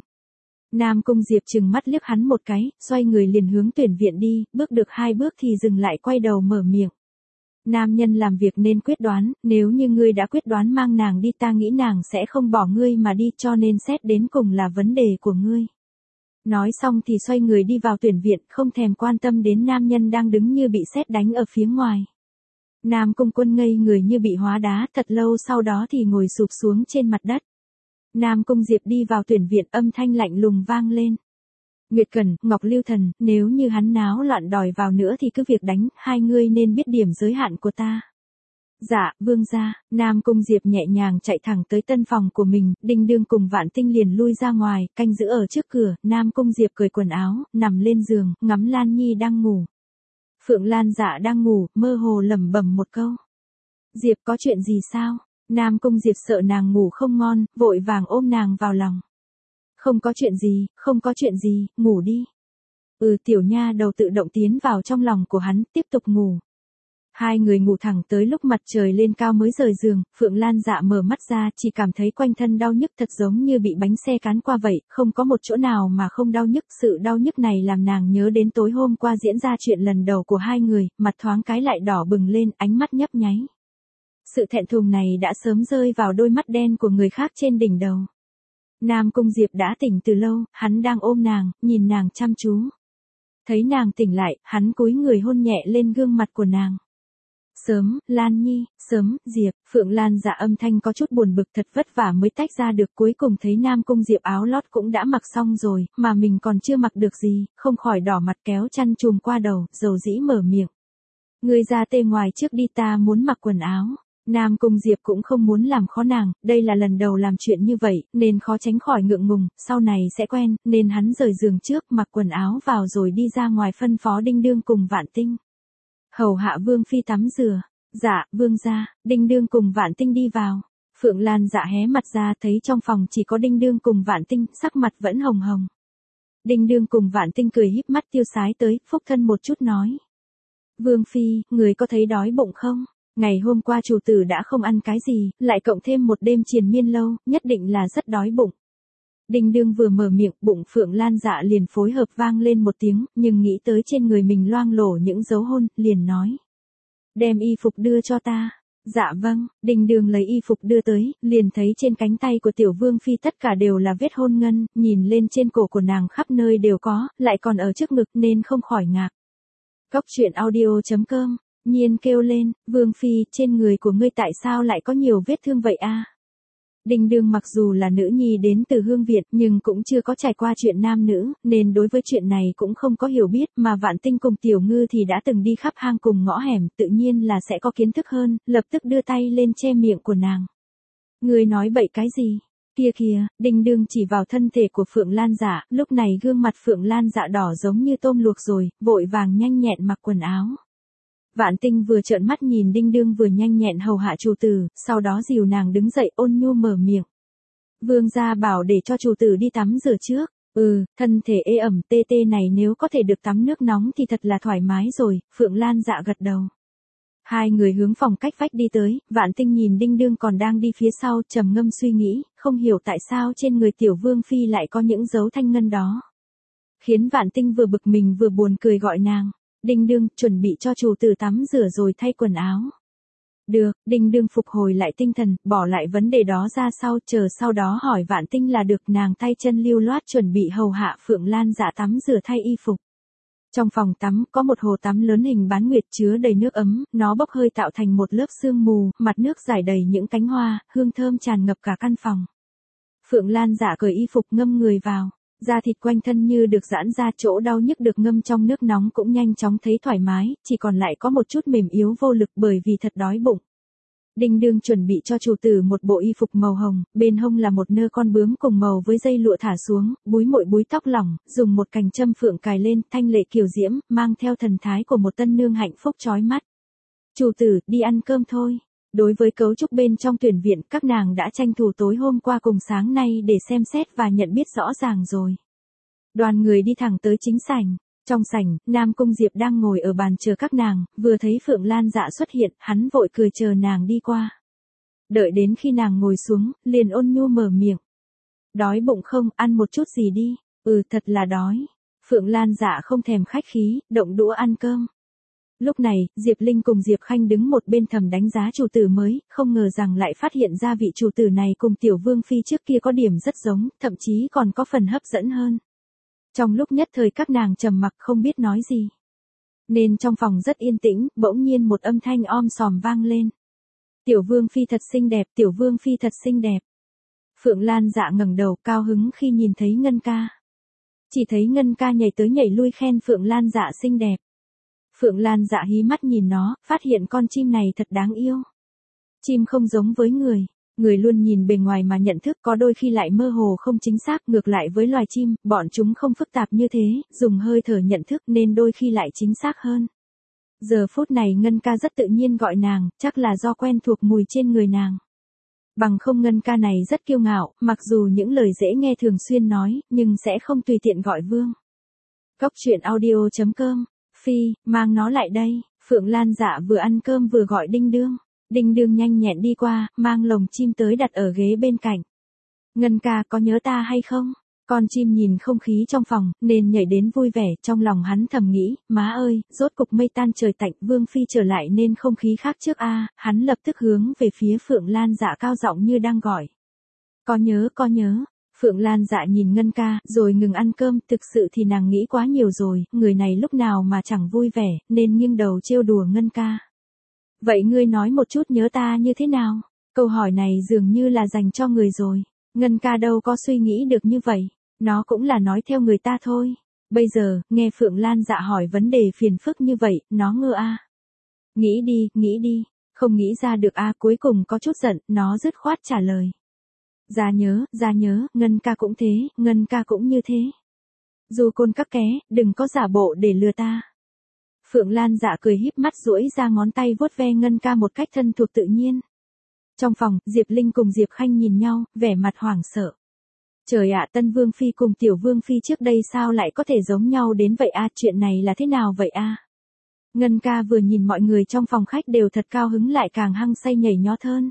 Nam Cung Diệp trừng mắt liếc hắn một cái, xoay người liền hướng tuyển viện đi, bước được hai bước thì dừng lại quay đầu mở miệng. Nam nhân làm việc nên quyết đoán, nếu như ngươi đã quyết đoán mang nàng đi, ta nghĩ nàng sẽ không bỏ ngươi mà đi, cho nên xét đến cùng là vấn đề của ngươi. Nói xong thì xoay người đi vào tuyển viện, không thèm quan tâm đến nam nhân đang đứng như bị sét đánh ở phía ngoài. Nam Cung Quân ngây người như bị hóa đá, thật lâu sau đó thì ngồi sụp xuống trên mặt đất. Nam Cung Diệp đi vào tuyển viện, âm thanh lạnh lùng vang lên. Nguyệt Cần, Ngọc Lưu Thần, nếu như hắn náo loạn đòi vào nữa thì cứ việc đánh, hai ngươi nên biết điểm giới hạn của ta. Dạ, vương gia. Nam Cung Diệp nhẹ nhàng chạy thẳng tới tân phòng của mình, Đinh Đương cùng Vạn Tinh liền lui ra ngoài, canh giữ ở trước cửa, Nam Cung Diệp cởi quần áo, nằm lên giường, ngắm Lan Nhi đang ngủ. Phượng Lan dạ đang ngủ, mơ hồ lẩm bẩm một câu. Diệp có chuyện gì sao? Nam Cung Diệp sợ nàng ngủ không ngon, vội vàng ôm nàng vào lòng. Không có chuyện gì, không có chuyện gì, ngủ đi. Ừ, tiểu nha đầu tự động tiến vào trong lòng của hắn, tiếp tục ngủ. Hai người ngủ thẳng tới lúc mặt trời lên cao mới rời giường, Phượng Lan dạ mở mắt ra, chỉ cảm thấy quanh thân đau nhức thật giống như bị bánh xe cán qua vậy, không có một chỗ nào mà không đau nhức, sự đau nhức này làm nàng nhớ đến tối hôm qua diễn ra chuyện lần đầu của hai người, mặt thoáng cái lại đỏ bừng lên, ánh mắt nhấp nháy. Sự thẹn thùng này đã sớm rơi vào đôi mắt đen của người khác trên đỉnh đầu. Nam Cung Diệp đã tỉnh từ lâu, hắn đang ôm nàng, nhìn nàng chăm chú. Thấy nàng tỉnh lại, hắn cúi người hôn nhẹ lên gương mặt của nàng. Sớm, Lan Nhi, sớm, Diệp, Phượng Lan dạ âm thanh có chút buồn bực, thật vất vả mới tách ra được, cuối cùng thấy Nam Cung Diệp áo lót cũng đã mặc xong rồi, mà mình còn chưa mặc được gì, không khỏi đỏ mặt kéo chăn trùm qua đầu, dầu dĩ mở miệng. Ngươi ra tê ngoài trước đi, ta muốn mặc quần áo. Nam Cung Diệp cũng không muốn làm khó nàng, đây là lần đầu làm chuyện như vậy, nên khó tránh khỏi ngượng ngùng, sau này sẽ quen, nên hắn rời giường trước, mặc quần áo vào rồi đi ra ngoài phân phó Đinh Đương cùng Vạn Tinh. Hầu hạ Vương Phi tắm rửa. Dạ, vương gia. Đinh Đương cùng Vạn Tinh đi vào. Phượng Lan dạ hé mặt ra thấy trong phòng chỉ có Đinh Đương cùng Vạn Tinh, sắc mặt vẫn hồng hồng. Đinh Đương cùng Vạn Tinh cười híp mắt tiêu sái tới, phúc thân một chút nói. Vương Phi, người có thấy đói bụng không? Ngày hôm qua chủ tử đã không ăn cái gì, lại cộng thêm một đêm triền miên lâu, nhất định là rất đói bụng. Đinh Đương vừa mở miệng, bụng Phượng Lan dạ liền phối hợp vang lên một tiếng, nhưng nghĩ tới trên người mình loang lổ những dấu hôn, liền nói. Đem y phục đưa cho ta. Dạ vâng, Đinh Đương lấy y phục đưa tới, liền thấy trên cánh tay của tiểu Vương Phi tất cả đều là vết hôn ngân, nhìn lên trên cổ của nàng khắp nơi đều có, lại còn ở trước ngực nên không khỏi ngạc. Góc truyện audio chấm com, Nhiên kêu lên, Vương Phi, trên người của ngươi tại sao lại có nhiều vết thương vậy a? Đinh Đương mặc dù là nữ nhi đến từ hương viện nhưng cũng chưa có trải qua chuyện nam nữ, nên đối với chuyện này cũng không có hiểu biết, mà Vạn Tinh cùng Tiểu Ngư thì đã từng đi khắp hang cùng ngõ hẻm, tự nhiên là sẽ có kiến thức hơn, lập tức đưa tay lên che miệng của nàng. Ngươi nói bậy cái gì? Kia kìa, Đinh Đương chỉ vào thân thể của Phượng Lan dạ, lúc này gương mặt Phượng Lan dạ đỏ giống như tôm luộc rồi, vội vàng nhanh nhẹn mặc quần áo. Vạn Tinh vừa trợn mắt nhìn Đinh Đương vừa nhanh nhẹn hầu hạ chủ tử, sau đó dìu nàng đứng dậy ôn nhu mở miệng. Vương gia bảo để cho chủ tử đi tắm rửa trước. Ừ, thân thể ê ẩm tê tê này nếu có thể được tắm nước nóng thì thật là thoải mái rồi, Phượng Lan dạ gật đầu. Hai người hướng phòng cách vách đi tới, Vạn Tinh nhìn Đinh Đương còn đang đi phía sau, trầm ngâm suy nghĩ, không hiểu tại sao trên người tiểu Vương Phi lại có những dấu thanh ngân đó. Khiến Vạn Tinh vừa bực mình vừa buồn cười gọi nàng. Đinh Đương, chuẩn bị cho chủ tử tắm rửa rồi thay quần áo. Được, Đinh Đương phục hồi lại tinh thần, bỏ lại vấn đề đó ra sau, chờ sau đó hỏi Vạn Tinh là được, nàng tay chân lưu loát chuẩn bị hầu hạ Phượng Lan dạ tắm rửa thay y phục. Trong phòng tắm, có một hồ tắm lớn hình bán nguyệt chứa đầy nước ấm, nó bốc hơi tạo thành một lớp sương mù, mặt nước rải đầy những cánh hoa, hương thơm tràn ngập cả căn phòng. Phượng Lan dạ cởi y phục ngâm người vào. Da thịt quanh thân như được giãn ra, chỗ đau nhức được ngâm trong nước nóng cũng nhanh chóng thấy thoải mái, chỉ còn lại có một chút mềm yếu vô lực bởi vì thật đói bụng. Đinh Đương chuẩn bị cho chủ tử một bộ y phục màu hồng, bên hông là một nơ con bướm cùng màu với dây lụa thả xuống, búi mội búi tóc lỏng, dùng một cành châm phượng cài lên, thanh lệ kiều diễm, mang theo thần thái của một tân nương hạnh phúc chói mắt. Chủ tử, đi ăn cơm thôi. Đối với cấu trúc bên trong tuyển viện, các nàng đã tranh thủ tối hôm qua cùng sáng nay để xem xét và nhận biết rõ ràng rồi. Đoàn người đi thẳng tới chính sảnh. Trong sảnh, Nam Cung Diệp đang ngồi ở bàn chờ các nàng, vừa thấy Phượng Lan dạ xuất hiện, hắn vội cười chờ nàng đi qua. Đợi đến khi nàng ngồi xuống, liền ôn nhu mở miệng. Đói bụng không, ăn một chút gì đi. Ừ, thật là đói. Phượng Lan dạ không thèm khách khí, động đũa ăn cơm. Lúc này, Diệp Linh cùng Diệp Khanh đứng một bên thầm đánh giá chủ tử mới, không ngờ rằng lại phát hiện ra vị chủ tử này cùng tiểu Vương Phi trước kia có điểm rất giống, thậm chí còn có phần hấp dẫn hơn. Trong lúc nhất thời các nàng trầm mặc không biết nói gì. Nên trong phòng rất yên tĩnh, bỗng nhiên một âm thanh om sòm vang lên. Tiểu Vương Phi thật xinh đẹp, tiểu Vương Phi thật xinh đẹp. Phượng Lan dạ ngẩng đầu cao hứng khi nhìn thấy Ngân ca. Chỉ thấy Ngân ca nhảy tới nhảy lui khen Phượng Lan dạ xinh đẹp. Phượng Lan dạ hí mắt nhìn nó, phát hiện con chim này thật đáng yêu. Chim không giống với người. Người luôn nhìn bề ngoài mà nhận thức, có đôi khi lại mơ hồ không chính xác. Ngược lại với loài chim, bọn chúng không phức tạp như thế, dùng hơi thở nhận thức nên đôi khi lại chính xác hơn. Giờ phút này Ngân ca rất tự nhiên gọi nàng, chắc là do quen thuộc mùi trên người nàng. Bằng không Ngân ca này rất kiêu ngạo, mặc dù những lời dễ nghe thường xuyên nói, nhưng sẽ không tùy tiện gọi vương. Cốc truyện audio chấm com. Phi, mang nó lại đây. Phượng Lan Dạ vừa ăn cơm vừa gọi Đinh Đương. Đinh Đương nhanh nhẹn đi qua, mang lồng chim tới đặt ở ghế bên cạnh. Ngân ca có nhớ ta hay không? Con chim nhìn không khí trong phòng, nên nhảy đến vui vẻ, trong lòng hắn thầm nghĩ, má ơi, rốt cục mây tan trời tạnh, Vương Phi trở lại nên không khí khác trước a. Hắn lập tức hướng về phía Phượng Lan Dạ cao giọng như đang gọi. Có nhớ, có nhớ. Phượng Lan Dạ nhìn Ngân ca, rồi ngừng ăn cơm, thực sự thì nàng nghĩ quá nhiều rồi, người này lúc nào mà chẳng vui vẻ, nên nghiêng đầu trêu đùa Ngân ca. Vậy ngươi nói một chút nhớ ta như thế nào? Câu hỏi này dường như là dành cho người rồi. Ngân ca đâu có suy nghĩ được như vậy. Nó cũng là nói theo người ta thôi. Bây giờ, nghe Phượng Lan Dạ hỏi vấn đề phiền phức như vậy, nó ngơ a. Nghĩ đi, nghĩ đi. Không nghĩ ra được a, cuối cùng có chút giận, nó dứt khoát trả lời. Ra nhớ, ra nhớ, Ngân ca cũng thế, Ngân ca cũng như thế. Dù côn các ké, đừng có giả bộ để lừa ta. Phượng Lan Dạ cười híp mắt duỗi ra ngón tay vuốt ve Ngân ca một cách thân thuộc tự nhiên. Trong phòng, Diệp Linh cùng Diệp Khanh nhìn nhau, vẻ mặt hoảng sợ. Trời ạ, Tân Vương Phi cùng Tiểu Vương Phi trước đây sao lại có thể giống nhau đến vậy a, chuyện này là thế nào vậy a? Ngân ca vừa nhìn mọi người trong phòng khách đều thật cao hứng lại càng hăng say nhảy nhót hơn.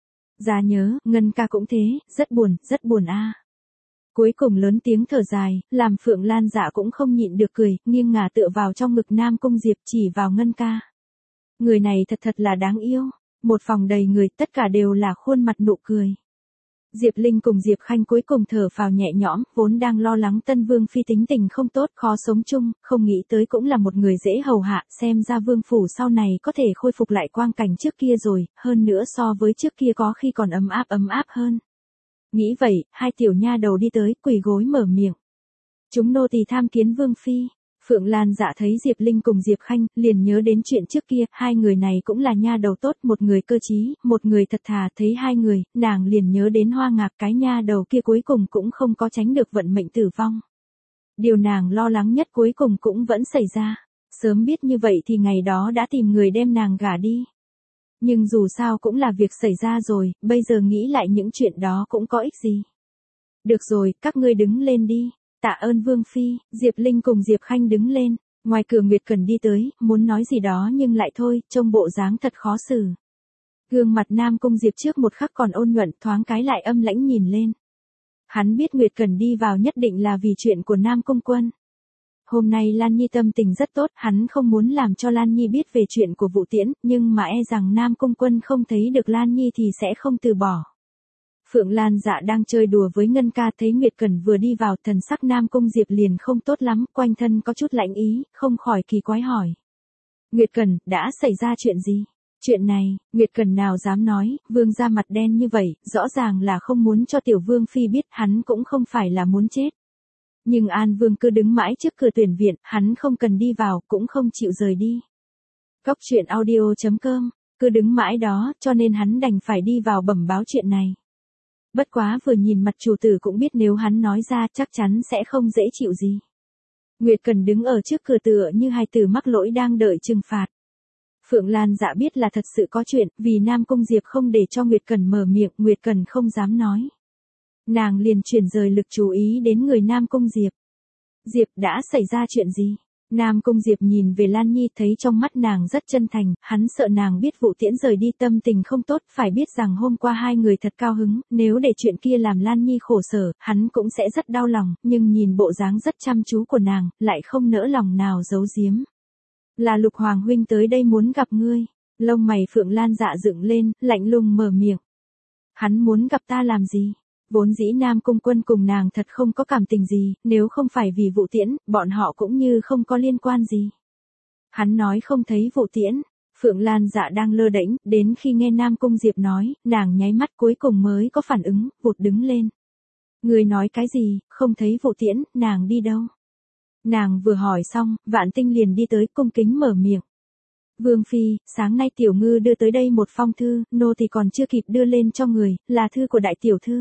Ra nhớ, Ngân ca cũng thế, rất buồn, rất buồn a. Cuối cùng lớn tiếng thở dài, làm Phượng Lan Dạ cũng không nhịn được cười, nghiêng ngả tựa vào trong ngực Nam Cung Diệp chỉ vào Ngân ca. Người này thật thật là đáng yêu. Một phòng đầy người, tất cả đều là khuôn mặt nụ cười. Diệp Linh cùng Diệp Khanh cuối cùng thở phào nhẹ nhõm, vốn đang lo lắng Tân Vương Phi tính tình không tốt, khó sống chung, không nghĩ tới cũng là một người dễ hầu hạ, xem ra Vương Phủ sau này có thể khôi phục lại quang cảnh trước kia rồi, hơn nữa so với trước kia có khi còn ấm áp ấm áp hơn. Nghĩ vậy, hai tiểu nha đầu đi tới, quỳ gối mở miệng. Chúng nô tỳ tham kiến Vương Phi. Phượng Lan Dạ thấy Diệp Linh cùng Diệp Khanh, liền nhớ đến chuyện trước kia, hai người này cũng là nha đầu tốt, một người cơ trí, một người thật thà, thấy hai người, nàng liền nhớ đến Hoa Ngạc, cái nha đầu kia cuối cùng cũng không có tránh được vận mệnh tử vong. Điều nàng lo lắng nhất cuối cùng cũng vẫn xảy ra, sớm biết như vậy thì ngày đó đã tìm người đem nàng gả đi. Nhưng dù sao cũng là việc xảy ra rồi, bây giờ nghĩ lại những chuyện đó cũng có ích gì. Được rồi, các ngươi đứng lên đi. Tạ ơn Vương Phi. Diệp Linh cùng Diệp Khanh đứng lên, ngoài cửa Nguyệt Cần đi tới, muốn nói gì đó nhưng lại thôi, trông bộ dáng thật khó xử. Gương mặt Nam Cung Diệp trước một khắc còn ôn nhuận, thoáng cái lại âm lãnh nhìn lên. Hắn biết Nguyệt Cần đi vào nhất định là vì chuyện của Nam Cung Quân. Hôm nay Lan Nhi tâm tình rất tốt, hắn không muốn làm cho Lan Nhi biết về chuyện của Vũ Tiễn, nhưng mà e rằng Nam Cung Quân không thấy được Lan Nhi thì sẽ không từ bỏ. Phượng Lan Dạ đang chơi đùa với Ngân ca, thấy Nguyệt Cần vừa đi vào, thần sắc Nam Cung Diệp liền không tốt lắm, quanh thân có chút lạnh ý, không khỏi kỳ quái hỏi. Nguyệt Cần, đã xảy ra chuyện gì? Chuyện này, Nguyệt Cần nào dám nói, vương ra mặt đen như vậy, rõ ràng là không muốn cho Tiểu Vương Phi biết, hắn cũng không phải là muốn chết. Nhưng An Vương cứ đứng mãi trước cửa tuyển viện, hắn không cần đi vào, cũng không chịu rời đi. Cốc truyện audio chấm com, cứ đứng mãi đó, cho nên hắn đành phải đi vào bẩm báo chuyện này. Bất quá vừa nhìn mặt chủ tử cũng biết nếu hắn nói ra chắc chắn sẽ không dễ chịu gì. Nguyệt Cần đứng ở trước cửa tựa như hài tử mắc lỗi đang đợi trừng phạt. Phượng Lan Dạ biết là thật sự có chuyện, vì Nam Cung Diệp không để cho Nguyệt Cần mở miệng, Nguyệt Cần không dám nói. Nàng liền chuyển rời lực chú ý đến người Nam Cung Diệp. Diệp, đã xảy ra chuyện gì? Nam Cung Diệp nhìn về Lan Nhi, thấy trong mắt nàng rất chân thành, hắn sợ nàng biết Vũ Tiễn rời đi tâm tình không tốt, phải biết rằng hôm qua hai người thật cao hứng, nếu để chuyện kia làm Lan Nhi khổ sở, hắn cũng sẽ rất đau lòng, nhưng nhìn bộ dáng rất chăm chú của nàng, lại không nỡ lòng nào giấu giếm. Là Lục Hoàng huynh tới đây muốn gặp ngươi. Lông mày Phượng Lan Dạ dựng lên, lạnh lùng mở miệng. Hắn muốn gặp ta làm gì? Vốn dĩ Nam Cung Quân cùng nàng thật không có cảm tình gì, nếu không phải vì Vũ Tiễn, bọn họ cũng như không có liên quan gì. Hắn nói không thấy Vũ Tiễn, Phượng Lan Dạ đang lơ đễnh, đến khi nghe Nam Cung Diệp nói, nàng nháy mắt cuối cùng mới có phản ứng, vụt đứng lên. Người nói cái gì, không thấy Vũ Tiễn, nàng đi đâu? Nàng vừa hỏi xong, Vạn Tinh liền đi tới cung kính mở miệng. Vương Phi, sáng nay tiểu ngư đưa tới đây một phong thư, nô thì còn chưa kịp đưa lên cho người, là thư của đại tiểu thư.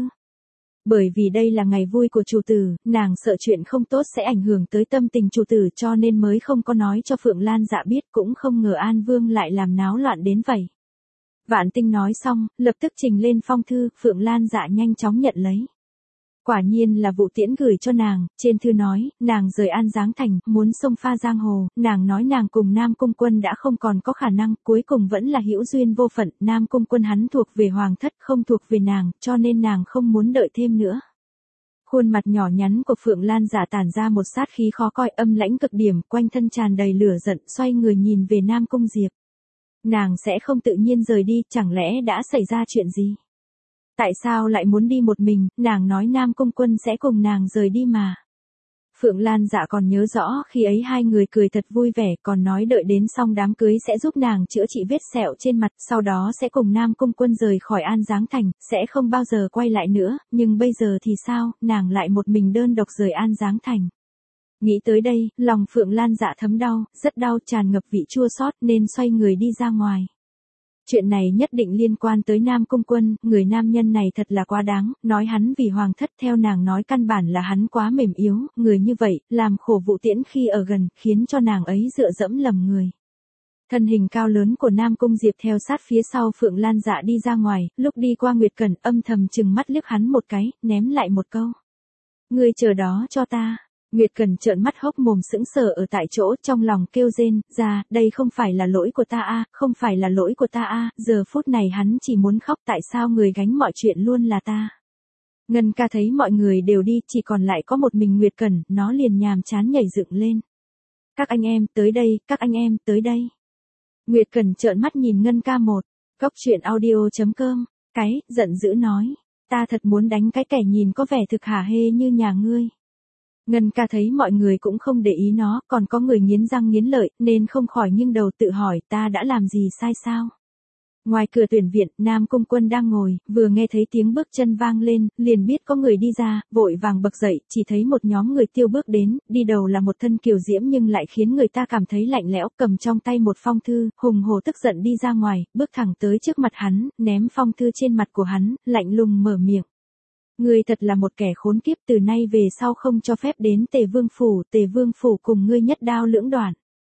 Bởi vì đây là ngày vui của chủ tử, nàng sợ chuyện không tốt sẽ ảnh hưởng tới tâm tình chủ tử cho nên mới không có nói cho Phượng Lan Dạ biết, cũng không ngờ An Vương lại làm náo loạn đến vậy. Vạn Tinh nói xong, lập tức trình lên phong thư, Phượng Lan Dạ nhanh chóng nhận lấy. Quả nhiên là Vũ Tiễn gửi cho nàng, trên thư nói, nàng rời An Giáng Thành, muốn xông pha giang hồ, nàng nói nàng cùng Nam Cung Quân đã không còn có khả năng, cuối cùng vẫn là hữu duyên vô phận, Nam Cung Quân hắn thuộc về hoàng thất không thuộc về nàng, cho nên nàng không muốn đợi thêm nữa. Khuôn mặt nhỏ nhắn của Phượng Lan Dạ tản ra một sát khí khó coi, âm lãnh cực điểm, quanh thân tràn đầy lửa giận, xoay người nhìn về Nam Cung Diệp. Nàng sẽ không tự nhiên rời đi, chẳng lẽ đã xảy ra chuyện gì? Tại sao lại muốn đi một mình, nàng nói Nam Cung Quân sẽ cùng nàng rời đi mà. Phượng Lan Dạ còn nhớ rõ khi ấy hai người cười thật vui vẻ, còn nói đợi đến xong đám cưới sẽ giúp nàng chữa trị vết sẹo trên mặt, sau đó sẽ cùng Nam Cung Quân rời khỏi An Giáng Thành, sẽ không bao giờ quay lại nữa, nhưng bây giờ thì sao, nàng lại một mình đơn độc rời An Giáng Thành. Nghĩ tới đây, lòng Phượng Lan Dạ thấm đau, rất đau, tràn ngập vị chua xót nên xoay người đi ra ngoài. Chuyện này nhất định liên quan tới Nam Cung Quân, người nam nhân này thật là quá đáng, nói hắn vì hoàng thất, theo nàng nói căn bản là hắn quá mềm yếu, người như vậy, làm khổ Vũ Tiễn khi ở gần, khiến cho nàng ấy dựa dẫm lầm người. Thân hình cao lớn của Nam Cung Diệp theo sát phía sau Phượng Lan Dạ đi ra ngoài, lúc đi qua Nguyệt Cẩn âm thầm chừng mắt liếc hắn một cái, ném lại một câu. Ngươi chờ đó cho ta. Nguyệt Cần trợn mắt hốc mồm sững sờ ở tại chỗ, trong lòng kêu rên, ra, đây không phải là lỗi của ta a, không phải là lỗi của ta a, giờ phút này hắn chỉ muốn khóc, tại sao người gánh mọi chuyện luôn là ta. Ngân ca thấy mọi người đều đi, chỉ còn lại có một mình Nguyệt Cần, nó liền nhàm chán nhảy dựng lên. Các anh em, tới đây, các anh em, tới đây. Nguyệt Cần trợn mắt nhìn Ngân ca một, góc truyện audio chấm com, cái, giận dữ nói, ta thật muốn đánh cái kẻ nhìn có vẻ thực hả hê như nhà ngươi. Ngân ca thấy mọi người cũng không để ý nó, còn có người nghiến răng nghiến lợi, nên không khỏi nghiêng đầu tự hỏi ta đã làm gì sai sao. Ngoài cửa tuyển viện, Nam Cung Quân đang ngồi, vừa nghe thấy tiếng bước chân vang lên, liền biết có người đi ra, vội vàng bật dậy, chỉ thấy một nhóm người tiêu bước đến, đi đầu là một thân kiều diễm nhưng lại khiến người ta cảm thấy lạnh lẽo, cầm trong tay một phong thư, hùng hổ tức giận đi ra ngoài, bước thẳng tới trước mặt hắn, ném phong thư trên mặt của hắn, lạnh lùng mở miệng. Ngươi thật là một kẻ khốn kiếp, từ nay về sau không cho phép đến Tề Vương phủ, Tề Vương phủ cùng ngươi nhất đao lưỡng đoạn.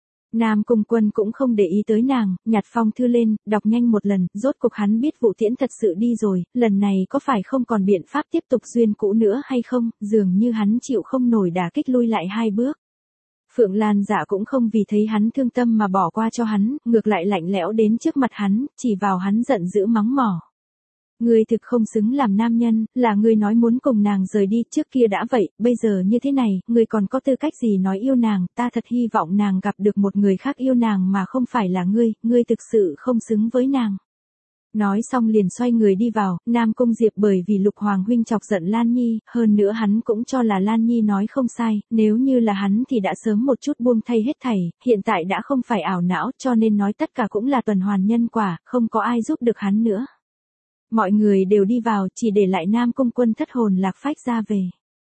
Nam Cung Quân cũng không để ý tới nàng, nhặt phong thư lên, đọc nhanh một lần, rốt cục hắn biết Vũ Tiễn thật sự đi rồi, lần này có phải không còn biện pháp tiếp tục duyên cũ nữa hay không, dường như hắn chịu không nổi đả kích lui lại hai bước. Phượng Lan Dạ cũng không vì thấy hắn thương tâm mà bỏ qua cho hắn, ngược lại lạnh lẽo đến trước mặt hắn, chỉ vào hắn giận dữ mắng mỏ. Ngươi thực không xứng làm nam nhân, là ngươi nói muốn cùng nàng rời đi, trước kia đã vậy, bây giờ như thế này, ngươi còn có tư cách gì nói yêu nàng, ta thật hy vọng nàng gặp được một người khác yêu nàng mà không phải là ngươi, ngươi thực sự không xứng với nàng. Nói xong liền xoay người đi vào, Nam Cung Diệp bởi vì Lục Hoàng huynh chọc giận Lan Nhi, hơn nữa hắn cũng cho là Lan Nhi nói không sai, nếu như là hắn thì đã sớm một chút buông thay hết thảy, hiện tại đã không phải ảo não, cho nên nói tất cả cũng là tuần hoàn nhân quả, không có ai giúp được hắn nữa. Mọi người đều đi vào, chỉ để lại Nam Cung Quân thất hồn lạc phách ra về.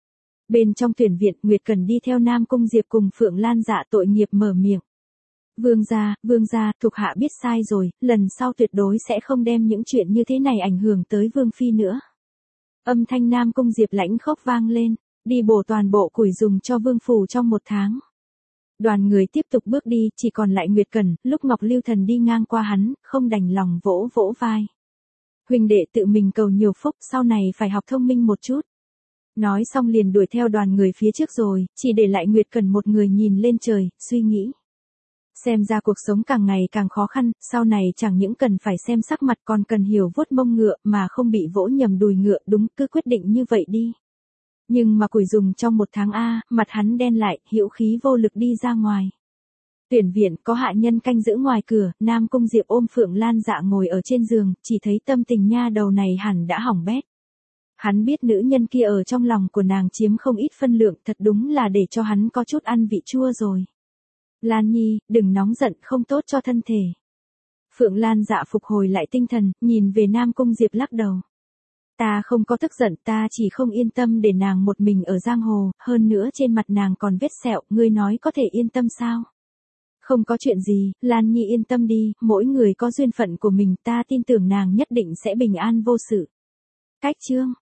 Bên trong tuyển viện, Nguyệt Cần đi theo Nam Cung Diệp cùng Phượng Lan Dạ tội nghiệp mở miệng. Vương gia, vương gia, thuộc hạ biết sai rồi, lần sau tuyệt đối sẽ không đem những chuyện như thế này ảnh hưởng tới Vương Phi nữa. Âm thanh Nam Cung Diệp lãnh khốc vang lên, đi bổ toàn bộ củi dùng cho Vương Phủ trong một tháng. Đoàn người tiếp tục bước đi, chỉ còn lại Nguyệt Cần, lúc Ngọc Lưu Thần đi ngang qua hắn, không đành lòng vỗ vỗ vai. Huynh đệ tự mình cầu nhiều phúc, sau này phải học thông minh một chút. Nói xong liền đuổi theo đoàn người phía trước rồi, chỉ để lại Nguyệt Cần một người nhìn lên trời, suy nghĩ. Xem ra cuộc sống càng ngày càng khó khăn, sau này chẳng những cần phải xem sắc mặt còn cần hiểu vuốt mông ngựa mà không bị vỗ nhầm đùi ngựa, đúng, cứ quyết định như vậy đi. Nhưng mà củi dùng trong một tháng A, mặt hắn đen lại, hữu khí vô lực đi ra ngoài. Tuyển viện có hạ nhân canh giữ ngoài cửa, Nam Cung Diệp ôm Phượng Lan Dạ ngồi ở trên giường, chỉ thấy tâm tình nha đầu này hẳn đã hỏng bét. Hắn biết nữ nhân kia ở trong lòng của nàng chiếm không ít phân lượng, thật đúng là để cho hắn có chút ăn vị chua rồi. Lan Nhi, đừng nóng giận, không tốt cho thân thể. Phượng Lan Dạ phục hồi lại tinh thần, nhìn về Nam Cung Diệp lắc đầu. Ta không có tức giận, ta chỉ không yên tâm để nàng một mình ở giang hồ, hơn nữa trên mặt nàng còn vết sẹo, ngươi nói có thể yên tâm sao? Không có chuyện gì, Lan Nhi yên tâm đi, mỗi người có duyên phận của mình, ta tin tưởng nàng nhất định sẽ bình an vô sự. Cách chương